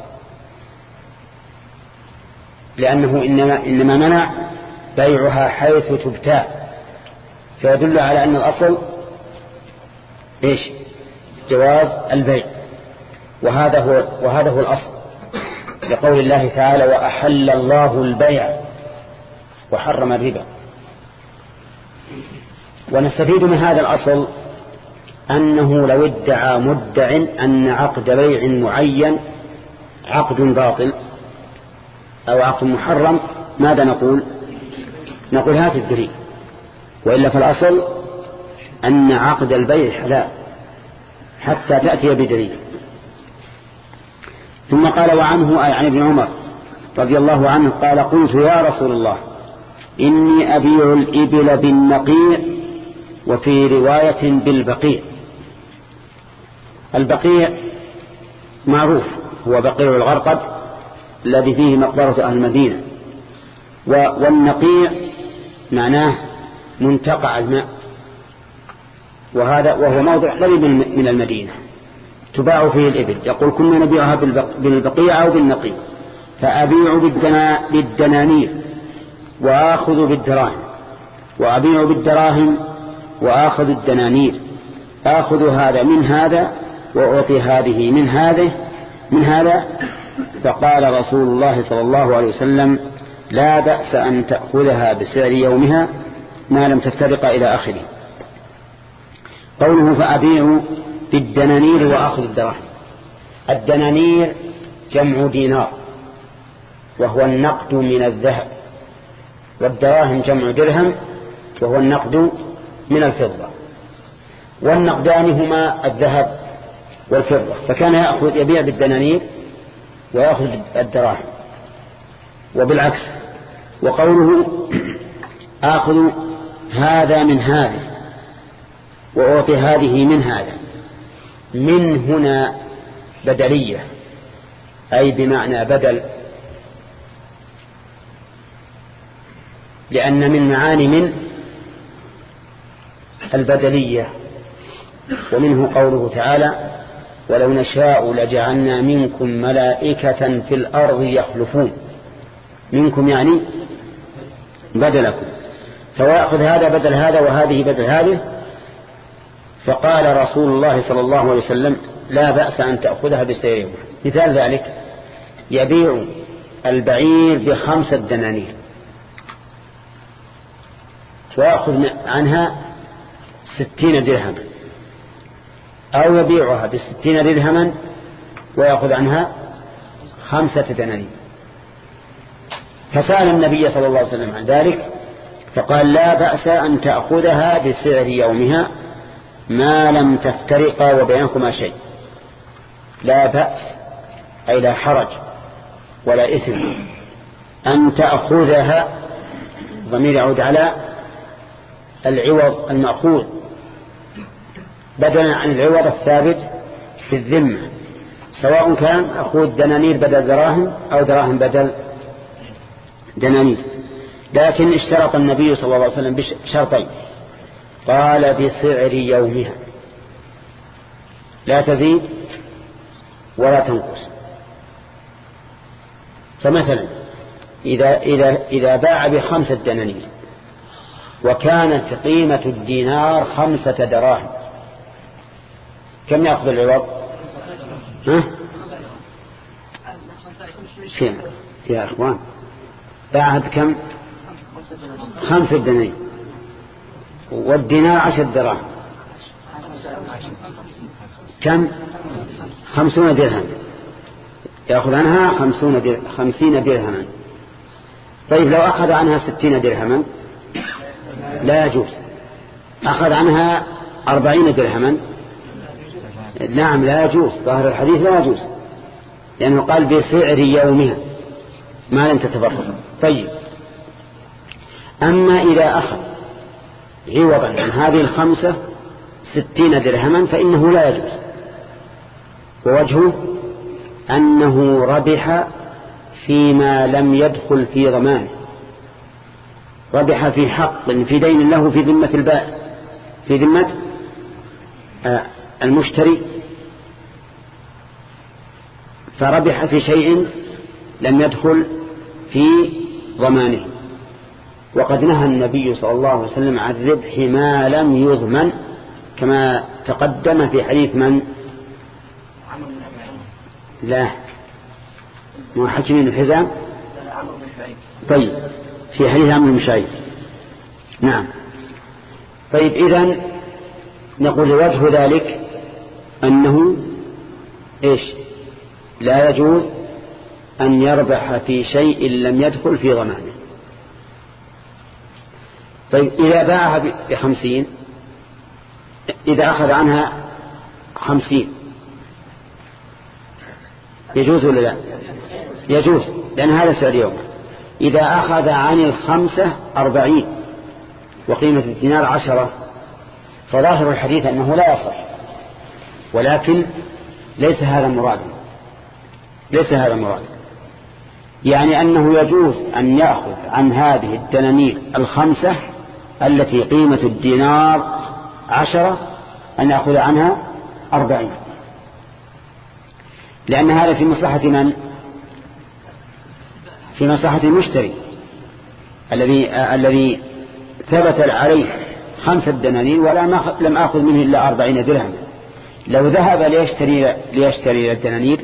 لأنه إنما, إنما منع بيعها حيث تبتاع، فيدل على أن الأصل إيش؟ جواز البيع، وهذا هو, وهذا هو الأصل، لقول الله تعالى وأحل الله البيع وحرم الربا. ونستفيد من هذا الأصل أنه لو ادعى مدع أن عقد بيع معين عقد باطل أو عقد محرم، ماذا نقول؟ نقول هات الدليل، وإلا فالأصل أن عقد البيع حلال حتى تأتي بدليل. ثم قال وعنه أي عن ابن عمر رضي الله عنه قال قلت يا رسول الله إني أبيع الإبل بالنقيع وفي رواية بالبقيع. البقيع معروف هو بقيع الغرقد الذي فيه مقبرة أهل المدينة، والنقيع معناه منتقع الماء، وهذا وهو موضع قريب من المدينة تباع فيه الإبل. يقول كنا نبيعها بالبقيع أو بالنقيع، فأبيع بالدنانير وآخذ بالدراهم، وأبيع بالدراهم وآخذ الدنانير، آخذ هذا من هذا وأعطي هذه من هذا من هذا. فقال رسول الله صلى الله عليه وسلم لا بأس أن تأخذها بسعر يومها ما لم تفترق إلى آخره. قوله فأبيع بالدنانير وآخذ الدراهم، الدنانير جمع دينار وهو النقد من الذهب، والدراهم جمع درهم وهو النقد من الفضة، والنقدان هما الذهب والفضة، فكان يأخذ يبيع بالدنانير ويأخذ الدراهم وبالعكس. وقوله آخذ هذا من هذا وأعطي هذه من هذا، من هنا بدلية أي بمعنى بدل، لأن من معاني من البدلية. ومنه قوله تعالى ولو نشاء لجعلنا منكم ملائكة في الأرض يخلفون، منكم يعني بدلكم، فيأخذ هذا بدل هذا وهذه بدل هذه. فقال رسول الله صلى الله عليه وسلم لا بأس أن تأخذها بسعر. مثال ذلك يبيع البعير بخمسة دنانير ويأخذ عنها ستين درهما، أو يبيعها بستين درهما ويأخذ عنها خمسة دنانير. فسأل النبي صلى الله عليه وسلم عن ذلك فقال لا بأس أن تأخذها بسعر يومها ما لم تفترقا وبينكما شيء. لا بأس أي لا حرج ولا إثم أن تأخذها، ضمير يعود على العوض المأخوذ بدلا عن العوض الثابت في الذمة، سواء كان أخوذ دنانير بدل دراهم أو دراهم بدل دنانير. لكن اشترط النبي صلى الله عليه وسلم بشرطين، قال بسعر يومها لا تزيد ولا تنقص. فمثلا إذا, إذا, إذا باع بخمسة دنانير وكانت قيمة الدينار خمسة دراهم، كم يأخذ العوض؟ ها؟ كم يا أخوان؟ باعها بكم؟ خمسة دنانير، والدينار عشر دراهم، كم؟ خمسون درهم، يأخذ عنها خمسون در... خمسين درهما. طيب لو أخذ عنها ستين درهما لا يجوز، أخذ عنها أربعين درهما نعم لا يجوز، ظاهر الحديث لا يجوز، لأنه قال بسعر يومها ما لم تتفرق. طيب، أما إذا أخذ عوضا عن هذه الخمسة ستين درهما فإنه لا يجوز، ووجهه أنه ربح فيما لم يدخل في ضمانه، ربح في حق في دين له في ذمة البائع، في ذمة المشتري، فربح في شيء لم يدخل في ضمانه. وقد نهى النبي صلى الله عليه وسلم عن ربح ما لم يضمن، كما تقدم في حديث من لا مو حكيم بن حزام. طيب، في حديث عمرو بن شعيب. نعم. طيب، إذن نقول وجه ذلك أنه إيش؟ لا يجوز أن يربح في شيء لم يدخل في ضمانه. طيب، إذا باعها بخمسين، إذا أخذ عنها خمسين يجوز ولا لا؟ يجوز، لأن هذا سعر يوم. إذا أخذ عن الخمسة أربعين وقيمة الدينار عشرة فظاهر الحديث أنه لا يصح، ولكن ليس هذا مرادا، ليس هذا مرادا، يعني أنه يجوز أن يأخذ عن هذه الدنانير الخمسة التي قيمة الدينار عشرة أن يأخذ عنها أربعين، لأن هذا في مصلحة من؟ في مصلحة المشتري الذي الذي ثبت عليه خمسة دنانير ولا لم أخذ منه إلا أربعين درهم. لو ذهب ليشتري ليشتري الدنانير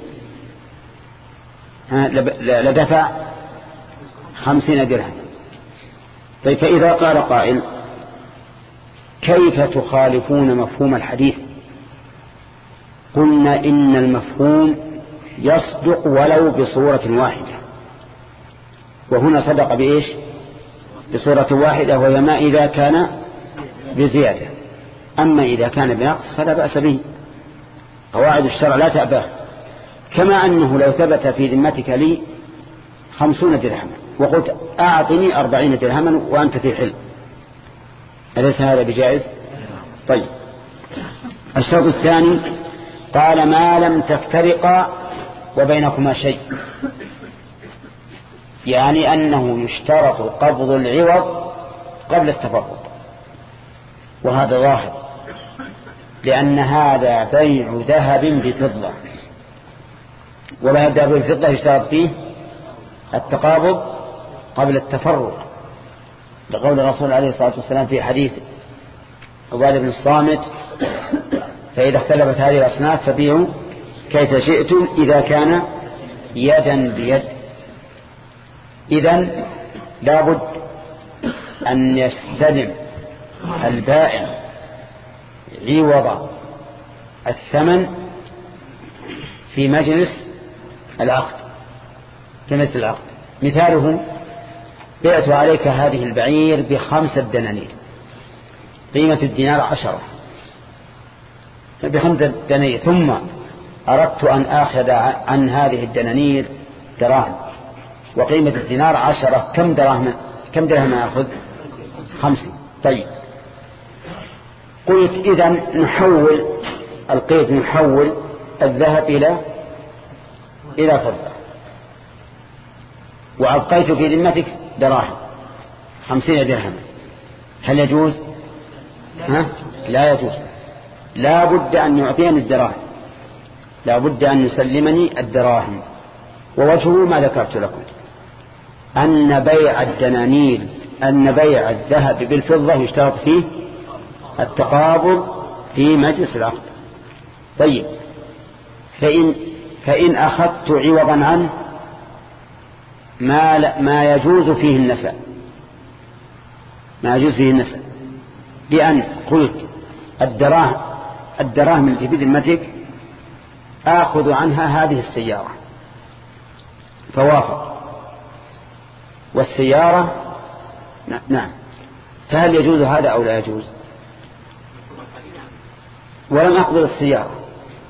لدفع خمسين درهم. طيب، فإذا قال قائل كيف تخالفون مفهوم الحديث؟ قلنا إن المفهوم يصدق ولو بصورة واحدة، وهنا صدق بإيش؟ بصورة واحدة، وهي ما إذا كان بزيادة. أما إذا كان بنقص فلا بأس به، قواعد الشرع لا تأباه. كما أنه لو ثبت في ذمتك لي خمسون درهما وقلت أعطني أربعين درهما وأنت في حل، أليس هذا بجائز؟ طيب، الشرط الثاني قال ما لم تفترقا وبينكما شيء، يعني أنه يشترط قبض العوض قبل التفرق، وهذا ظاهر، لأن هذا بيع ذهب بفضة، ولا الذهب بالفضة يشترط فيه التقابض قبل التفرق، لقول الرسول عليه الصلاة والسلام في حديث عبادة بن الصامت فإذا اختلفت هذه الأصناف فبيعوا كيف شئتم إذا كان يدا بيد. إذن لابد أن يستلم البائع عوض الثمن في مجلس العقد، في مجلس العقد. مثاله بعت عليك هذه البعير بخمسة دنانير، قيمة الدينار عشرة، بخمسة دنانير، ثم أردت أن آخذ عن هذه الدنانير دراهم وقيمة الدينار عشرة، كم درهم كم درهم أخذ؟ خمسة. طيب، قلت إذا نحول القيد، نحول الذهب إلى إلى فضة، وأبقيت في ذمتك دراهم خمسين درهم، هل يجوز؟ ها؟ لا يجوز، لا بد أن يعطيني الدراهم، لا بد أن يسلمني الدراهم. ووجهه ما ذكرت لكم، أن بيع الدنانير أن بيع الذهب بالفضة يشترط فيه التقابض في مجلس العقد. طيب، فإن, فإن أخذت عوضا عنه ما, ما يجوز فيه النساء، ما يجوز فيه النساء، بأن قلت الدراهم الدراهم التي بذمتك آخذ عنها هذه السيارة، فوافق، والسيارة نعم، فهل يجوز هذا أو لا يجوز؟ ولم أقبض السيارة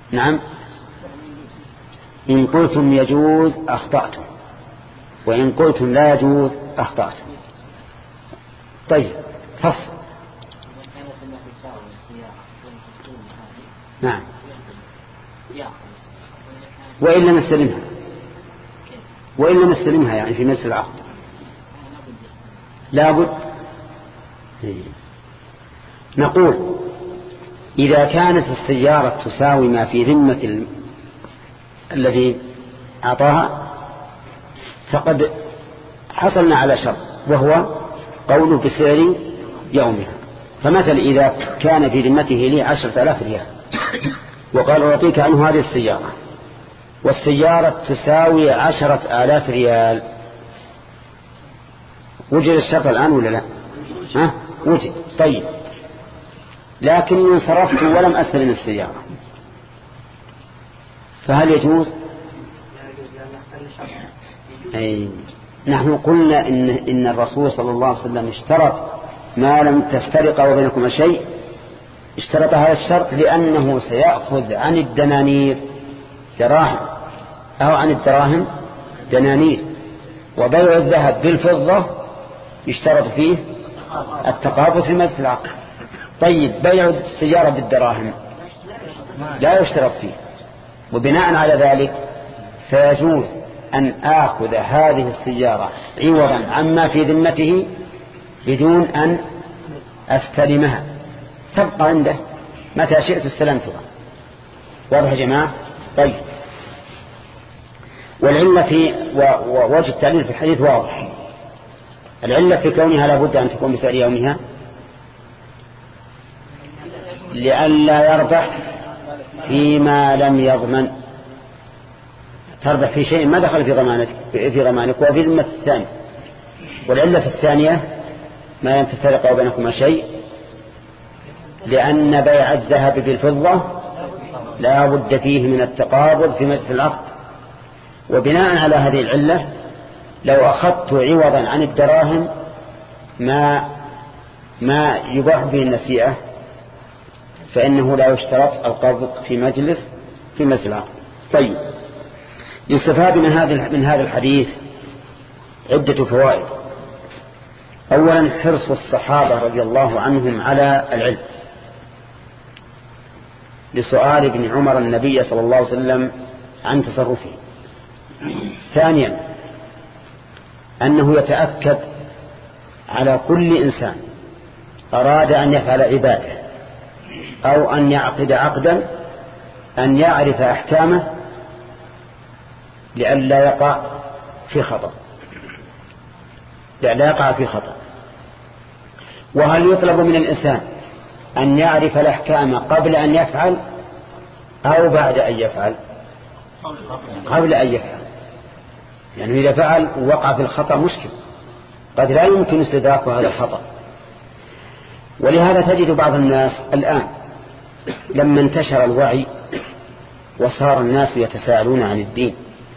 نعم. إن قلتم يجوز أخطأتم، وإن قلتم لا يجوز أخطأتم. طيب فصل. نعم. وإلا نستلمها وإلا نستلمها يعني في مجلس العقد لابد. نقول إذا كانت السيارة تساوي ما في ذمة ال... الذي أعطاها فقد حصلنا على شرط، وهو قوله بسعر يومها. فمثل إذا كان في ذمته لي عشرة آلاف ريال وقال أعطيك عنه هذه السيارة، والسيارة تساوي عشرة آلاف ريال، وجد الشرط الآن ولا لا؟ ها؟ وجد. طيب لكني انصرفت ولم أستلم السيارة، فهل يجوز؟ أي نحن قلنا إن, إن الرسول صلى الله عليه وسلم اشترط ما لم تفترق وبينكما شيء، اشترط هذا الشرط لأنه سيأخذ عن الدنانير دراهم أو عن الدراهم دنانير، وبيع الذهب بالفضة يشترط فيه التقابض في مجلس العقد. طيب بيع السيارة بالدراهم لا يشترط فيه، وبناء على ذلك فيجوز أن آخذ هذه السيارة عوضا عما في ذمته بدون أن أستلمها، تبقى عنده متى شئت استلمتها. واضح يا جماعة؟ طيب والعلة في ووجه التعليل في الحديث واضح. العلة في كونها لابد أن تكون بسعر يومها لئلا يربح فيما لم يضمن. تربح في شيء ما دخل في ضمانك في ضمانك وفي ذمة الثاني. والعلة الثانية ما لم تفترق بينكما شيء، لأن بيع الذهب بالفضة لا بد فيه من التقابض في مجلس العقد. وبناء على هذه العلة لو أخذت عوضا عن الدراهم ما ما يباح به النسيئة فإنه لا يشترط القبض في مجلس في مجلس العقد. طيب يستفاد من هذا من هذا الحديث عدة فوائد. أولا حرص الصحابة رضي الله عنهم على العلم لسؤال ابن عمر النبي صلى الله عليه وسلم عن تصرفه. ثانيا أنه يتأكد على كل إنسان أراد أن يفعل عبادة أو أن يعقد عقدا أن يعرف أحكامه لئلا يقع في خطأ لئلا يقع في خطأ. وهل يطلب من الإنسان أن يعرف الأحكام قبل أن يفعل أو بعد أن يفعل؟ قبل أن يفعل، يعني إذا فعل ووقع في الخطأ مشكل، قد لا يمكن استدراك هذا الخطأ. ولهذا تجد بعض الناس الآن لما انتشر الوعي وصار الناس يتساءلون عن الدين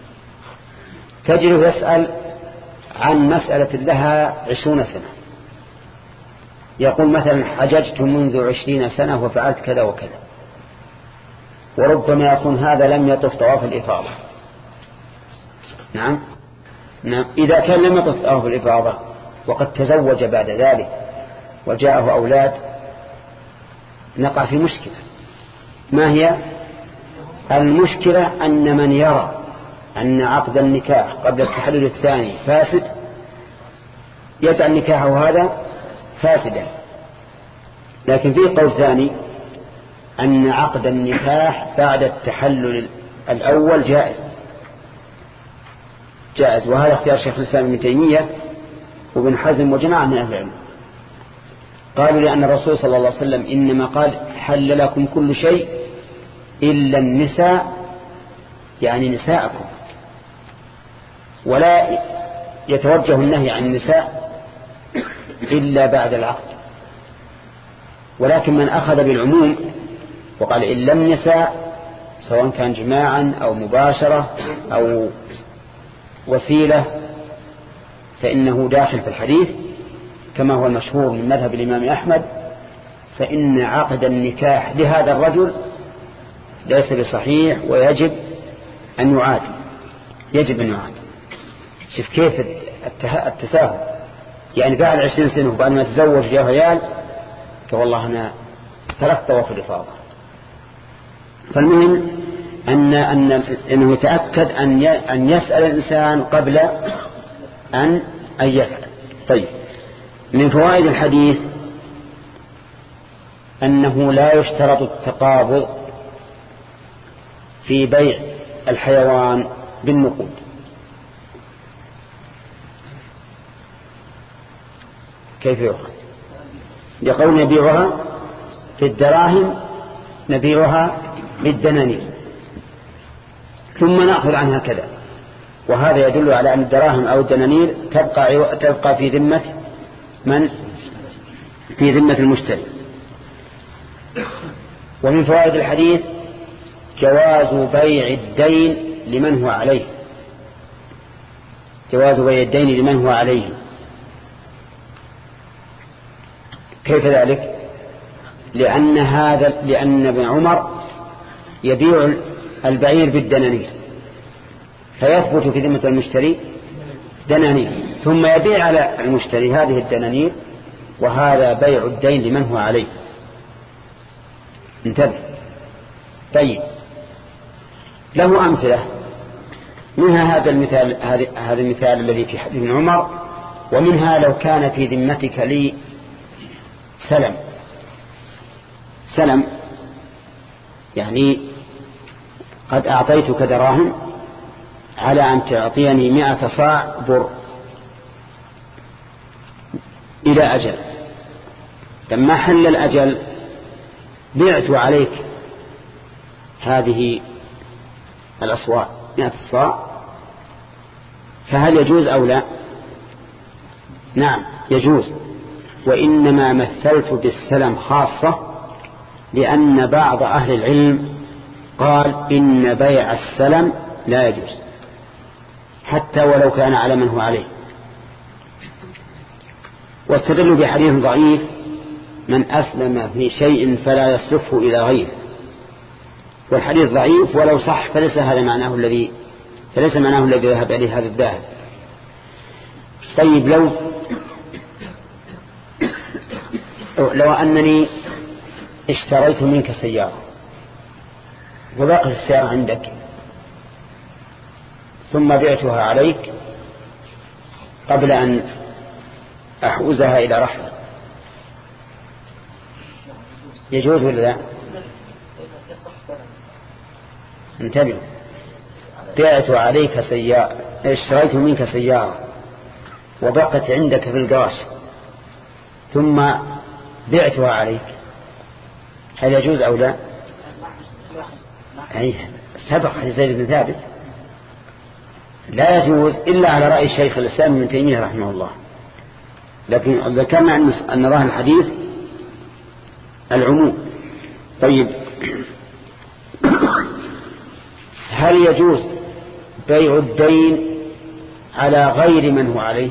تجده يسأل عن مسألة لها عشرون سنة، يقول مثلا حججت منذ عشرين سنة وفعلت كذا وكذا، وربما يكون هذا لم يطف طواف الإفاضة. نعم نعم إذا كان لم يطف طواف الإفاضة وقد تزوج بعد ذلك وجاءه أولاد نقع في مشكلة. ما هي المشكلة؟ أن من يرى أن عقد النكاح قبل التحلل الثاني فاسد يجعل نكاحه هذا فاسدا. لكن في قول ثاني أن عقد النكاح بعد التحلل الأول جائز جائز وهذا اختيار شيخ الإسلام ابن تيمية وابن حزم وجماعة من أهل العلم. قالوا لأن الرسول صلى الله عليه وسلم إنما قال حل لكم كل شيء إلا النساء، يعني نساءكم، ولا يتوجه النهي عن النساء إلا بعد العقد. ولكن من أخذ بالعموم وقال إلا النساء سواء كان جماعا أو مباشرة أو وسيلة فإنه داخل في الحديث كما هو المشهور من مذهب الإمام أحمد، فإن عقد النكاح لهذا الرجل ليس بصحيح ويجب أن يعاد يجب أن يعاد. شوف كيف التساهل، يعني بعد عشرين سنة وبعد ما تزوج جاء عيال والله أنا تركت طواف الإفاضة. فالمهم أن أن أنه يتأكد أن أن يسأل الإنسان قبل أن أن يفعل. طيب، من فوائد الحديث أنه لا يشترط التقابض في بيع الحيوان بالنقود. كيف يؤخذ؟ يقول نبيعها في الدراهم نبيعها بالدنانير ثم نأخذ عنها كذا، وهذا يدل على أن الدراهم أو الدنانير تبقى تبقى في ذمة من؟ في ذمة المشتري. ومن فوائد الحديث جواز بيع الدين لمن هو عليه، جواز بيع الدين لمن هو عليه. كيف ذلك؟ لأن هذا لأن ابن عمر يبيع البعير بالدنانير فيثبت في ذمة المشتري دنانير، ثم يبيع على المشتري هذه الدنانير، وهذا بيع الدين لمن هو عليه. انتبه. طيب، له أمثلة، منها هذا المثال هذا المثال الذي في حديث ابن عمر، ومنها لو كان في ذمتك لي سلم سلم يعني قد أعطيتك دراهم على أن تعطيني مئة صاع بر إلى أجل، لما حل الأجل بعت عليك هذه الأصواع مئة صاع، فهل يجوز أو لا؟ نعم يجوز، وإنما مثلت بالسلم خاصة لأن بعض أهل العلم قال إن بيع السلم لا يجوز حتى ولو كان على من هو عليه، واستدلوا بحديث ضعيف من أسلم في شيء فلا يصرفه إلى غيره، والحديث ضعيف ولو صح فليس هذا معناه الذي فليس معناه الذي ذهب إليه هذا الذاهب. طيب، لو لو أنني اشتريت منك سيارة وبقت السيارة عندك ثم بعتها عليك قبل أن أحوزها إلى رحلة، يجوز ولا لا؟ انتبه، بعت عليك سيارة، اشتريت منك سيارة وبقت عندك في القراش ثم بعتها عليك، هل يجوز أو لا؟ أي سبق حديث زيد بن ثابت لا يجوز إلا على رأي الشيخ الإسلام ابن تيمية رحمه الله، لكن ذكرنا أن ظاهر الحديث العموم. طيب، هل يجوز بيع الدين على غير من هو عليه؟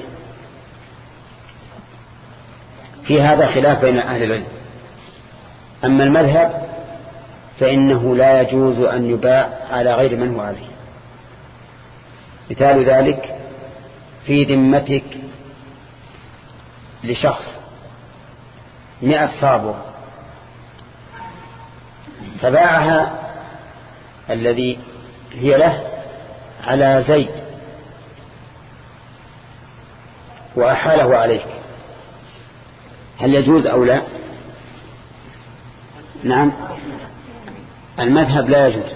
في هذا خلاف بين أهل العلم. أما المذهب فإنه لا يجوز أن يباع على غير من هو عليه. مثال ذلك في ذمتك لشخص مئة صابر فباعها الذي هي له على زيد وأحاله عليك، هل يجوز أو لا؟ نعم، المذهب لا يجوز،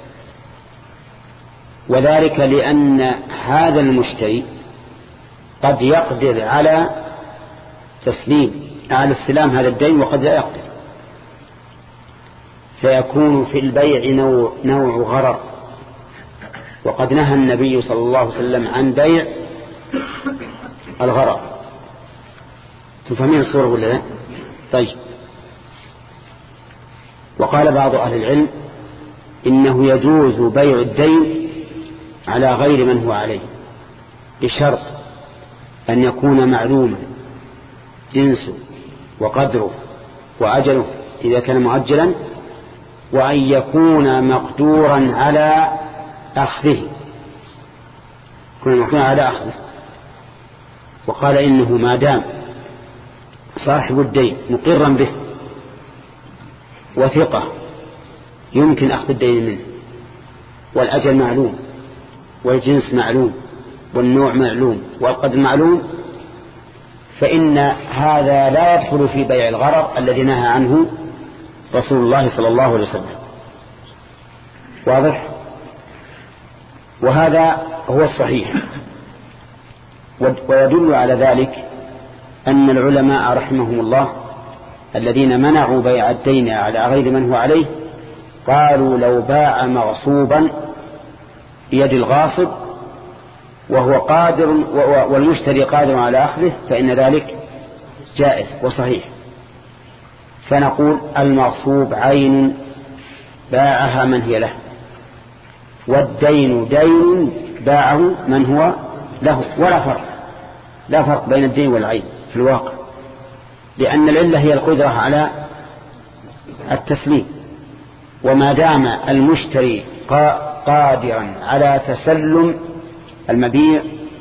وذلك لأن هذا المشتري قد يقدر على تسليم على استلام هذا الدين وقد لا يقدر، فيكون في البيع نوع, نوع غرر، وقد نهى النبي صلى الله عليه وسلم عن بيع الغرر. تفهمين الصورة ولا لا؟ طيب، وقال بعض أهل العلم إنه يجوز بيع الدين على غير من هو عليه بشرط أن يكون معلوما جنسه وقدره وأجله إذا كان مؤجلا، وأن يكون مقدورا على أخذه، يكون مقدورا على أخذه. وقال إنه ما دام صاحب الدين مقرا به وثقة يمكن أخذ الدين منه، والأجل معلوم والجنس معلوم والنوع معلوم والقدر معلوم، فإن هذا لا يدخل في بيع الغرر الذي نهى عنه رسول الله صلى الله عليه وسلم. واضح؟ وهذا هو الصحيح. ويدل على ذلك أن العلماء رحمهم الله الذين منعوا بيع الدين على غير من هو عليه قالوا لو باع مغصوبا بيد الغاصب وهو قادر والمشتري قادر على أخذه فإن ذلك جائز وصحيح. فنقول المغصوب عين باعها من هي له، والدين دين باعه من هو له، ولا فرق لا فرق بين الدين والعين في الواقع، لأن العلة هي القدرة على التسليم. وما دام المشتري قادرا على تسلم المبيع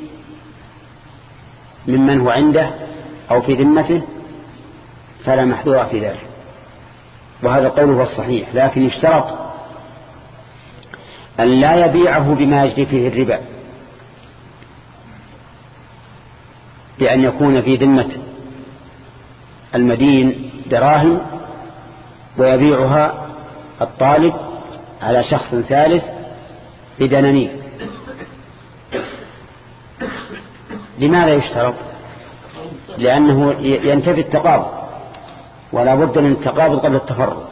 ممن هو عنده أو في ذمته فلا محذور في ذلك، وهذا القول هو الصحيح. لكن يشترط أن لا يبيعه بما يجري فيه الربا، بأن يكون في ذمة المدين دراهم ويبيعها الطالب على شخص ثالث بدنانير. لماذا يشترط؟ لأنه ينتفي التقابض، ولا بد من التقابض قبل التفرق.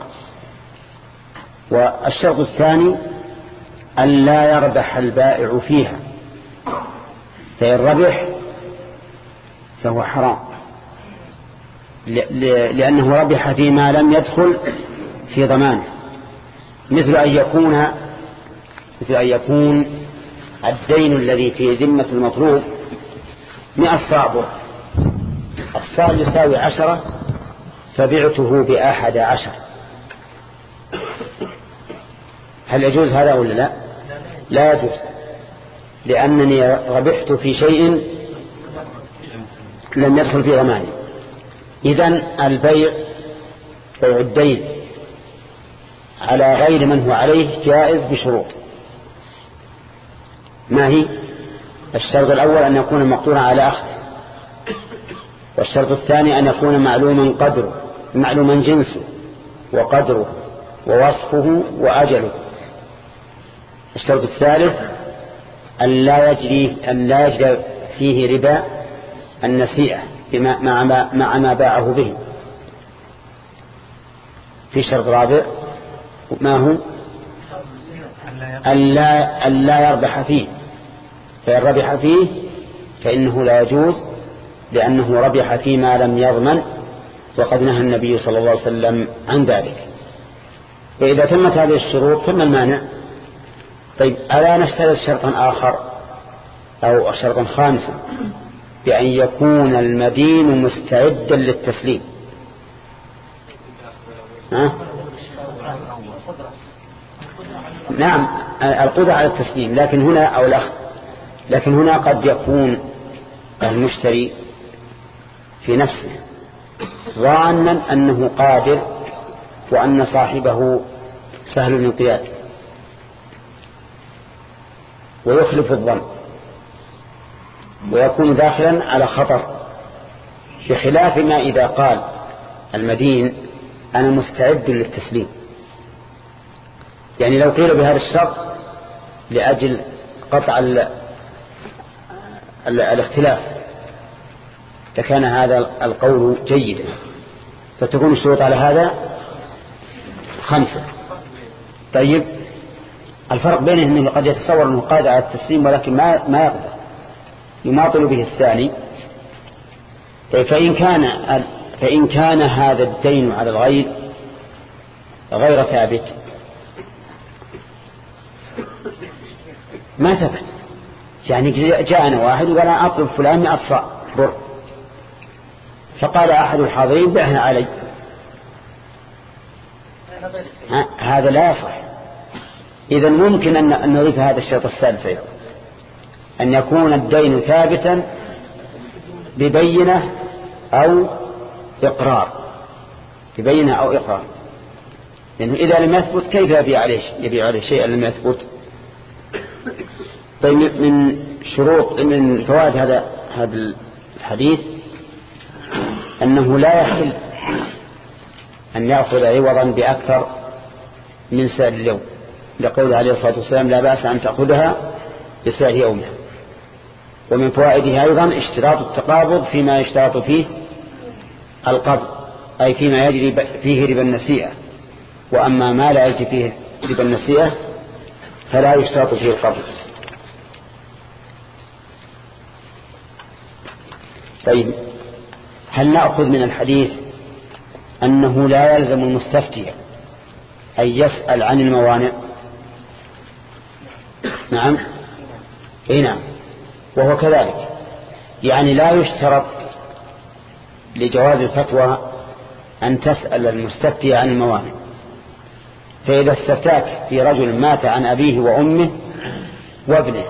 والشرط الثاني أن لا يربح البائع فيها، فإن ربح فهو حرام، لأنه ربح فيما لم يدخل في ضمانه، مثل أن يكون مثل أن يكون الدين الذي في ذمة المطلوب مئة صاع، الصاع يساوي عشرة فبعته بأحد عشر، هل يجوز هذا ولا لا؟ لا يجوز، لأنني ربحت في شيء لم يدخل في ضماني. إذن البيع بيع الدين على غير من هو عليه جائز بشروط. ما هي؟ الشرط الأول أن يكون مقدورا على أخذ، والشرط الثاني أن يكون معلوما قدره معلوما جنسه وقدره ووصفه وأجله. الشرط الثالث أن لا يجري أن لا يجري فيه ربا النسيئة مع ما, مع ما باعه به. في شرط رابع ما هو؟ أن لا, أن لا يربح فيه، فإن ربح فيه فإنه لا يجوز، لأنه ربح فيما لم يضمن، وقد نهى النبي صلى الله عليه وسلم عن ذلك. فإذا تمت هذه الشروط فما المانع؟ طيب ألا نشترط شرطا آخر أو شرطا خامسا، بأن يكون المدين مستعدا للتسليم. ها؟ نعم القدرة على التسليم، لكن هنا أو الأخذ، لكن هنا قد يكون المشتري في نفسه ظانا أنه قادر وأن صاحبه سهل الانقياد ويخلف الظن ويكون داخلا على خطر، بخلاف ما إذا قال المدين أنا مستعد للتسليم. يعني لو قيل بهذا الشرط لأجل قطع ال ال الاختلاف لكان هذا القول جيدا، فتكون الشروط على هذا خمسة. طيب الفرق بينه أنه قد يتصور أنه قادر على التسليم ولكن ما ما يقدر، يماطل به الثاني. طيب فإن كان فإن كان هذا الدين على الغير غير ثابت ما ثبت، يعني جاءنا واحد وقال أنا أطلب فلان مئة صاع بر، فقال أحد الحاضرين بعها علي، هذا لا يصح. إذا ممكن أن نضيف هذا الشرط السادس أيضا، أن يكون الدين ثابتا ببينة أو إقرار، ببينة أو إقرار، لأنه إذا لم يثبت كيف يبيع عليه يبيع عليه شيئا لم يثبت. طيب من شروط من فوائد هذا هذا الحديث أنه لا يحل أن يأخذ عوضا بأكثر من سعر اليوم، لقول عليه الصلاة والسلام لا بأس أن تأخذها بسعر يومها. ومن فوائده أيضا اشتراط التقابض فيما يشترط فيه القبض، أي فيما يجري فيه ربا النسيئة، وأما ما لا يجري فيه ربا النسيئة فلا يشترط فيه القبض. طيب هل نأخذ من الحديث أنه لا يلزم المستفتي أن يسأل عن الموانع؟ نعم، اي نعم، وهو كذلك، يعني لا يشترط لجواز الفتوى أن تسأل المستفتي عن الموانع. فإذا استفتاك في رجل مات عن أبيه وأمه وابنه،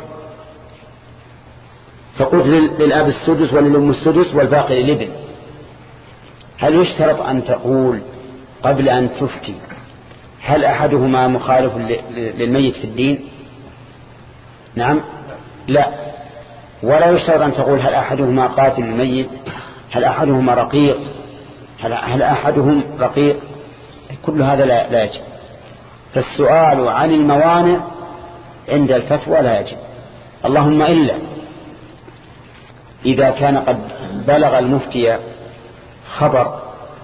فقلت للأب السدس وللأم السدس والباقي للابن، هل يشترط أن تقول قبل أن تفتي هل أحدهما مخالف للميت في الدين؟ نعم، لا. ولا يشترط أن تقول هل أحدهما قاتل الميت، هل أحدهما رقيق، هل, هل أحدهم رقيق، كل هذا لا, لا يجب. فالسؤال عن الموانع عند الفتوى لا يجب، اللهم إلا إذا كان قد بلغ المفتي خبر،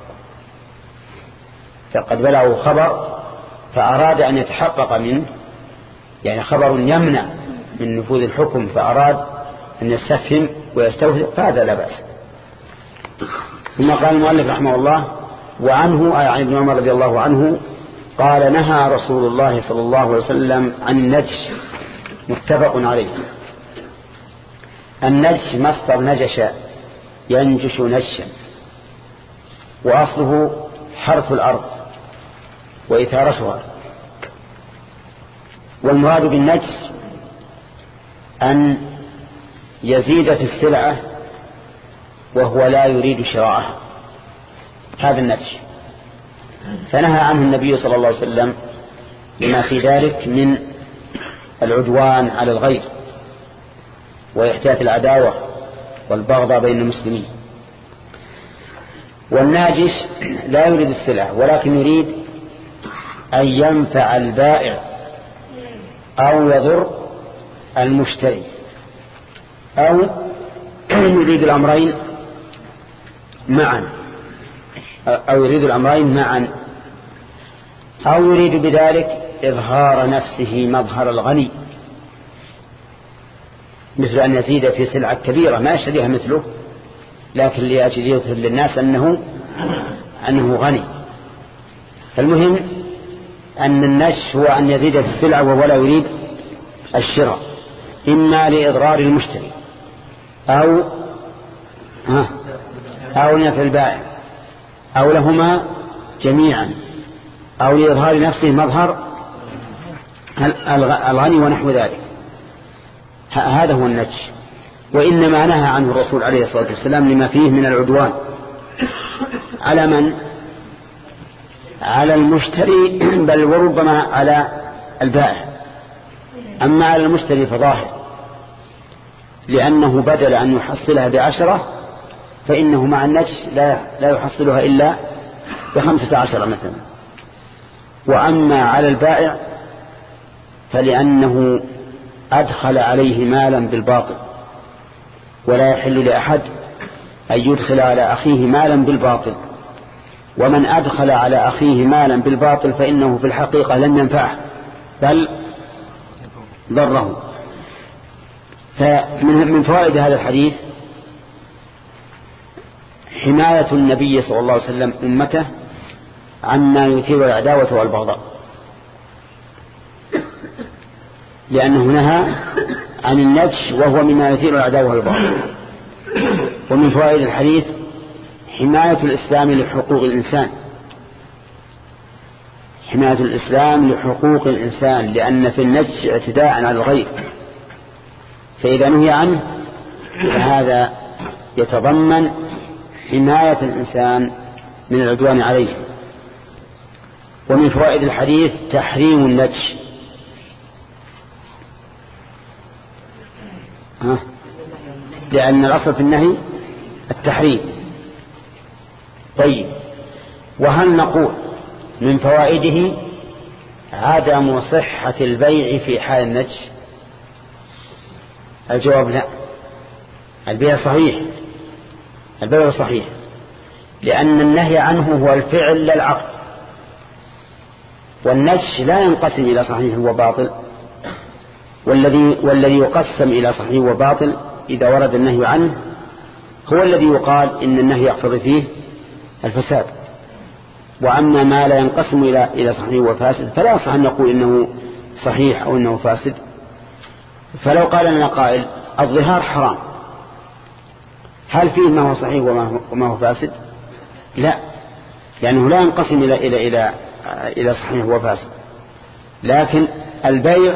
فقد بلغه خبر فأراد أن يتحقق منه، يعني خبر يمنع من نفوذ الحكم فأراد أن يستفهم ويستوثق، فهذا لا بأس. ثم قال المؤلف رحمه الله: وعنه عن ابن عمر رضي الله عنه قال: نهى رسول الله صلى الله عليه وسلم عن النجش، متفق عليه. النجش مصدر نجش ينجش نجشا، وأصله حرث الأرض وإثارتها. والمراد بالنجش أن يزيد في السلعة وهو لا يريد شراءها، هذا النجش. فنهى عنه النبي صلى الله عليه وسلم لما في ذلك من العدوان على الغير وإحداث العداوة والبغضاء بين المسلمين. والناجش لا يريد السلعة ولكن يريد أن ينفع البائع أو يضر المشتري، أو يريد الأمرين معا، أو يريد الأمرين معا أو يريد بذلك إظهار نفسه مظهر الغني، مثل أن يزيد في سلعة كبيرة ما يشتريها مثله، لكن لأجل يظهر للناس أنه أنه غني. فالمهم أن النجش هو أن يزيد في السلعة وهو لا يريد الشراء، إما لإضرار المشتري أو ها أو نفع البائع أو لهما جميعا، أو لإظهار نفسه مظهر الغني ونحو ذلك. هذا هو النجش. وإنما نهى عنه الرسول عليه الصلاة والسلام لما فيه من العدوان على من؟ على المشتري، بل وربما على البائع. أما على المشتري فظاهر، لأنه بدل أن يحصلها بعشرة فإنه مع النجش لا, لا يحصلها إلا بخمسة عشر مثلا. وأما على البائع فلأنه أدخل عليه مالا بالباطل، ولا يحل لأحد أن يدخل على أخيه مالا بالباطل، ومن أدخل على أخيه مالا بالباطل فإنه في الحقيقة لم ينفعه بل ضره. فمن فوائد هذا الحديث حماية النبي صلى الله عليه وسلم أمته عما يثير العداوة والبغضاء، لأنه نهى عن النجش وهو مما يثير العداوة والبغضاء. ومن فوائد الحديث حماية الإسلام لحقوق الإنسان، حماية الإسلام لحقوق الإنسان، لأن في النجش اعتداء على الغير، فإذا نهي عنه فهذا يتضمن حماية الإنسان من العدوان عليه. ومن فوائد الحديث تحريم النجش. ها؟ لأن الأصل في النهي التحريم. طيب، وهل نقول من فوائده عدم صحة البيع في حال النجش؟ الجواب لا، البيع صحيح، البيع صحيح، لأن النهي عنه هو الفعل لا العقد، والنجش لا ينقسم إلى صحيح وباطل، والذي والذي يقسم إلى صحيح وباطل إذا ورد النهي عنه هو الذي يقال إن النهي يقتضي فيه الفساد. وأما ما لا ينقسم إلى إلى صحيح وفاسد فلا يصح أن نقول إنه صحيح أو إنه فاسد. فلو قال لنا قائل الظهار حرام، هل فيه ما هو صحيح وما هو فاسد؟ لا، لأنه لا ينقسم إلى إلى إلى إلى صحيح وفاسد. لكن البيع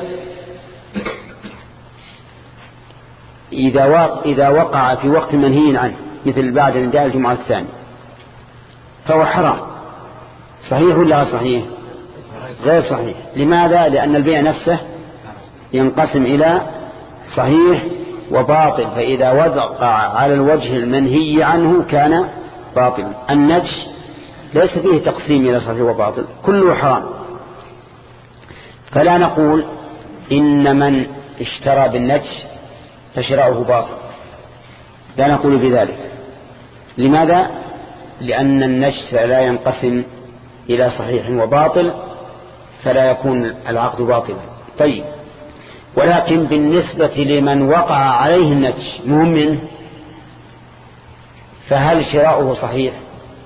إذا إذا وقع في وقت منهي عنه مثل بعد نداء الجمعة الثانية فهو حرام، صحيح ولا صحيح؟ غير صحيح. لماذا؟ لأن البيع نفسه ينقسم إلى صحيح وباطل، فإذا وقع على الوجه المنهي عنه كان باطلا. النجش ليس فيه تقسيم إلى صحيح وباطل، كله حرام. فلا نقول إن من اشترى بالنجش فشراؤه باطل، لا نقول بذلك. لماذا؟ لأن النجش لا ينقسم إلى صحيح وباطل، فلا يكون العقد باطلا. طيب، ولكن بالنسبة لمن وقع عليه النجش مهم منه، فهل شراؤه صحيح؟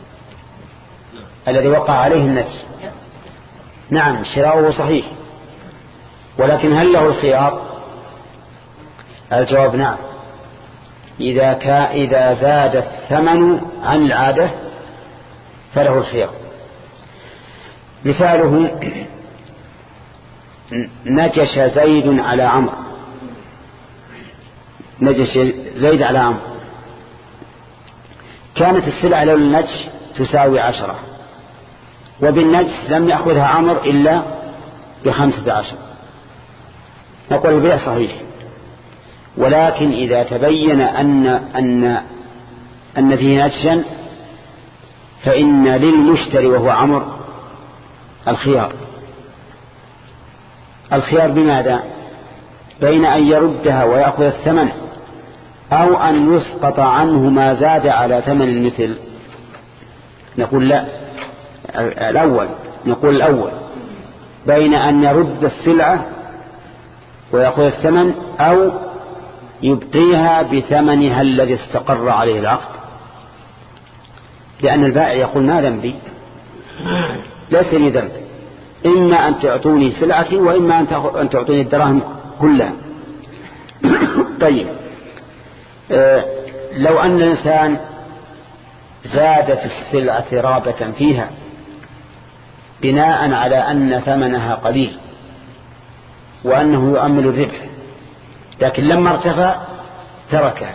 الذي وقع عليه النجش نعم شراؤه صحيح، ولكن هل له الخيار؟ الجواب نعم، إذا, كا إذا زاد الثمن عن العادة فله الخيار. مثاله نجش زيد على عمرو، نجش زيد على عمرو، كانت السلعة لو النجش تساوي عشرة، وبالنجش لم يأخذها عمرو إلا بخمسة عشر، نقول البيع صحيح. ولكن إذا تبين أن أن أن فيه نجشا فإن للمشتري وهو عمرو الخيار. الخيار بماذا؟ بين أن يردها ويأخذ الثمن أو أن يسقط عنه ما زاد على ثمن المثل. نقول لا، الأول نقول الأول بين أن يرد السلعة ويأخذ الثمن أو يبقيها بثمنها الذي استقر عليه العقد، لأن البائع يقول ما ذنبي، ليس لي ذنب، إما أن تعطوني سلعتي وإما أن تعطوني الدراهم كلها. طيب، آه لو أن الإنسان زاد في السلعة رابة فيها بناء على أن ثمنها قليل وأنه يؤمل الربح، لكن لما ارتفع تركها،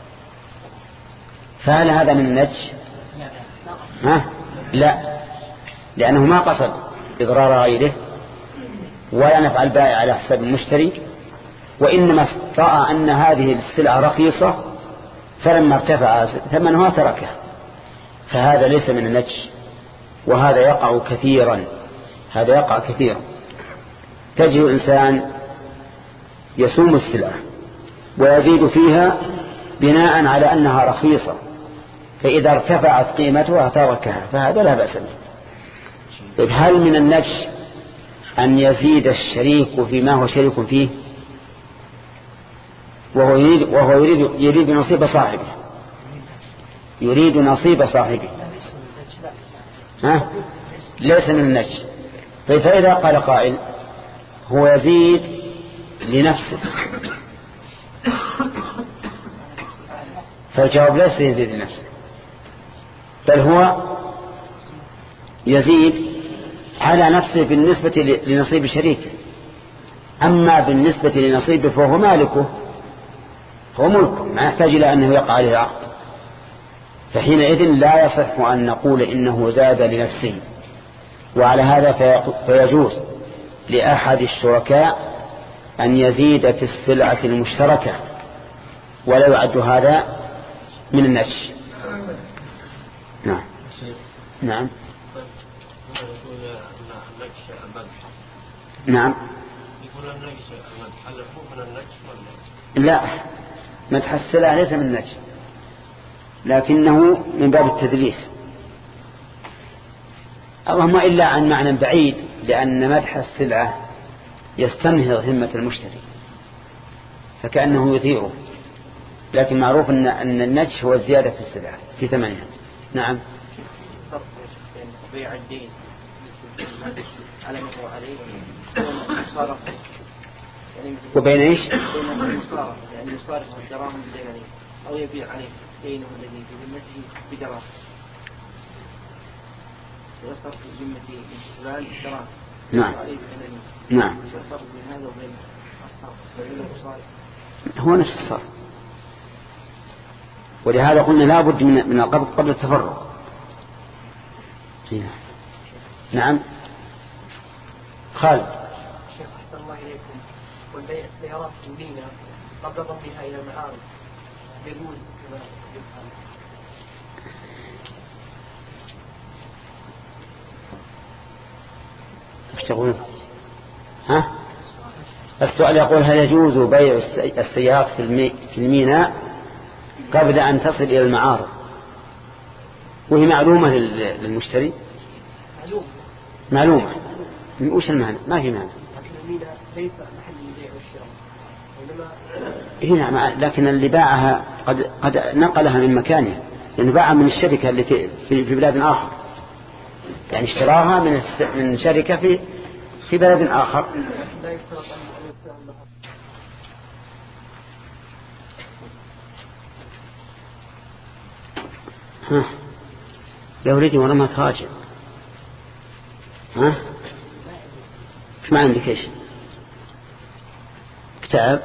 فهل هذا من النجش؟ ها؟ لا، لأنه ما قصد إضرار غيره ولا نفع البائع على حساب المشتري، وإنما رأى أن هذه السلعة رخيصة فلما ارتفع ثمنها تركها، فهذا ليس من النجش. وهذا يقع كثيرا، هذا يقع كثيرا. تجد إنسان يسوم السلعة ويزيد فيها بناء على أنها رخيصة، فإذا ارتفعت قيمتها تركها، فهذا لا بأس به. هل من النجش أن يزيد الشريك فيما هو شريك فيه وهو يريد, وهو يريد, يريد نصيب صاحبه، يريد نصيب صاحبه؟ ها؟ ليس من النجش. طيب، فإذا قال قائل هو يزيد لنفسه، فالجواب ليس يزيد لنفسه، بل هو يزيد على نفسه بالنسبة لنصيب شريكه. أما بالنسبة لنصيبه فهو مالكه، هو ملكه، ما يحتاج إلى أنه يقع عليه عقد. فحينئذ لا يصح أن نقول إنه زاد لنفسه. وعلى هذا فيجوز لأحد الشركاء أن يزيد في السلعة المشتركة ولا يعد هذا من النجش. نعم نعم نعم. لا، مدح السلع ليس من النجش، لكنه من باب التدليس، اللهم إلا عن معنى بعيد، لأن مدح السلعة يستنهض همة المشتري فكأنه يثيره، لكن معروف أن أن النجش هو الزيادة في السلعة في ثمنها. نعم. بيع الدين على ما هو عليه صرف وبين ايش؟ بين المصارف، يعني يصارف الدراهم بدراهم او يبيع عليه دينه الذي في ذمته بدراهم، يصرف في ذمته فلان دراهم. نعم نعم. يصرف بين هذا وبين الصرف بين المصارف هو نفس الصرف، ولهذا قلنا لا بد من من القبض قبل التفرق. نعم. خالد. شيخ أحسن الله إليكم، والبيع السيارات المدينة قبل ضمها إلى المعارض يجوز كما يفعل؟ ايش تقولون؟ ها؟ السؤال يقول هل يجوز بيع السيارات في الميناء قبل أن تصل إلى المعارض وهي معلومة للمشتري؟ معلومة. معلومة. وش المعنى؟ ما في معنى. لكن الميناء ليس محل البيع والشراء، إنما نعم، لكن اللي باعها قد قد نقلها من مكانها، لأنه باعها من الشركة اللي في في, في بلاد آخر، يعني اشتراها من من شركة في في بلد آخر. لا يفترض أن يستعمل. ها لو ريدي ولا ما تراجع. ها ايش ما عندك؟ ايش كتاب؟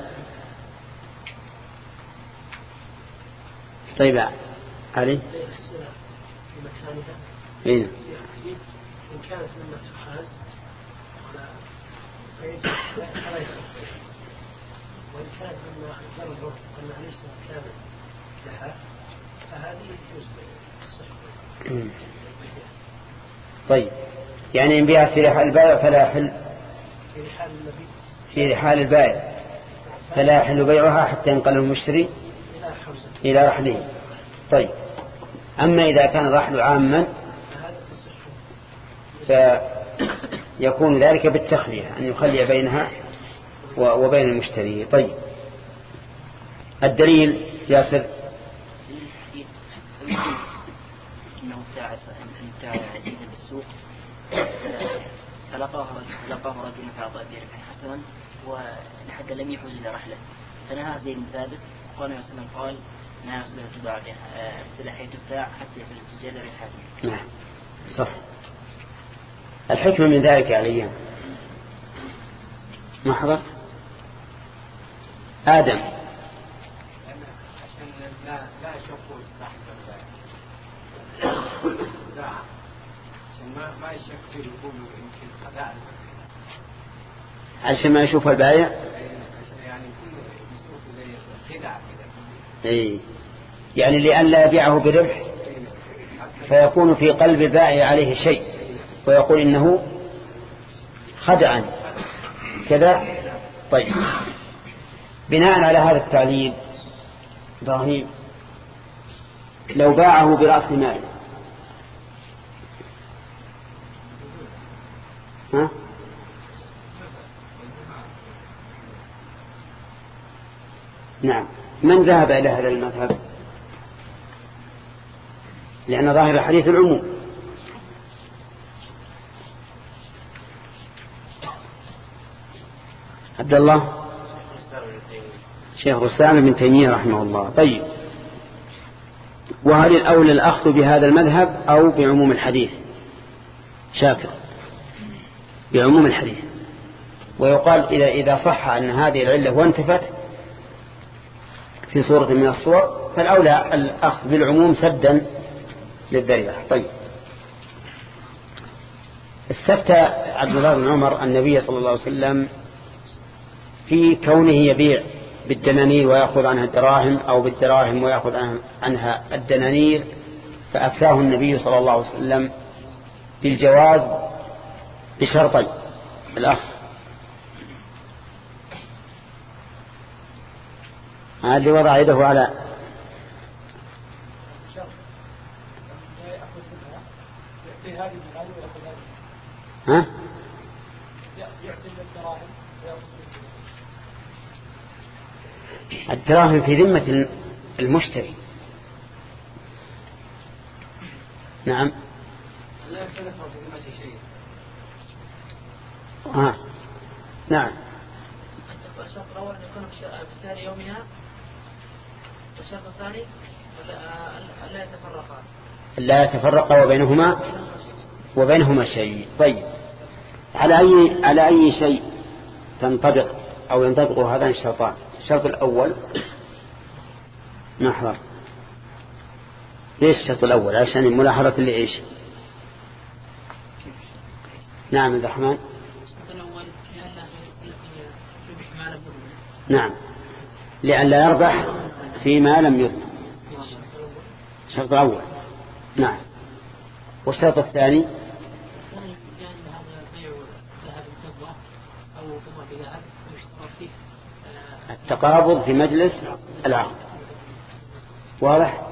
طيب علي في مكانها. اين إن كانت مما تحاز فلا يصح، وإن كانت مما يرجو أنها ليس مكانا لها فهذه يجوز الصحة. طيب يعني إن بيعت في رحال البائع فلا يحل في رحال النبي في رحال البائع فلا يحل بيعها حتى ينقل المشتري إلى رحله. طيب أما إذا كان الرحل عاما فيكون ذلك بالتخلية، أن يخلي بينها وبين المشتري. طيب الدليل ياسر. إنه ابتاع جيدا بالسوق فلقاه فلقاه رجل فأعطاه بربح حسنا ولحد لم يحوز إلى رحلة فنهى زيد بن ثابت قال النبي صلى الله عليه وسلم قال نهى سلعة تباع سلعة تبتاع حتى يحوز التجارة ربحها. نعم صح. الحكمة من ذلك يا عليا ما حضرت آدم عشان لا لا يشوفوا تحت عشان ما ما يشكوا يقولوا يمكن خداع، عشان ما يشوف البائع يعني يشوفوا زي خداع كده. اي يعني لأن لا يبيعه بربح فيكون في قلب البائع عليه شيء ويقول إنه خدعا كذا. طيب بناء على هذا التعليل إبراهيم لو باعه برأس مال ها نعم. من ذهب إلى هذا المذهب؟ لأن ظاهر الحديث العموم. عبد الله شيخ الإسلام ابن تيمية رحمه الله. طيب وهل الأولى الأخذ بهذا المذهب أو بعموم الحديث؟ شاكر. بعموم الحديث. ويقال إذا إذا صح أن هذه العلة وانتفت في صورة من الصور فالأولى الأخذ بالعموم سدا للذريعة. طيب، استفتى عبد الله بن عمر النبي صلى الله عليه وسلم في كونه يبيع بالدنانير ويأخذ عنها الدراهم أو بالدراهم ويأخذ عنها الدنانير، فأفتاه النبي صلى الله عليه وسلم بالجواز بشرطين. الأخ اللي وضع يده على ها الدراهم في ذمة المشتري. نعم. لا يختلف في ذمته شيء. ها نعم. الشرط الأول أن يكون بسعر يومها، والشرط الثاني لا يتفرقا لا يتفرقا وبينهما وبينهما شيء. طيب، على أي على أي شيء تنطبق أو ينطبق هذان الشرطان؟ الشرط الأول نحضر. ليش الشرط الأول؟ عشان الملاحظة اللي إيش؟ نعم عبد الرحمن. الشرط الأول يربح ما لم يضمن. نعم، لأن لا يربح فيما لم يضمن. الشرط الأول. نعم. والشرط الثاني التقابض في مجلس العقد. واضح؟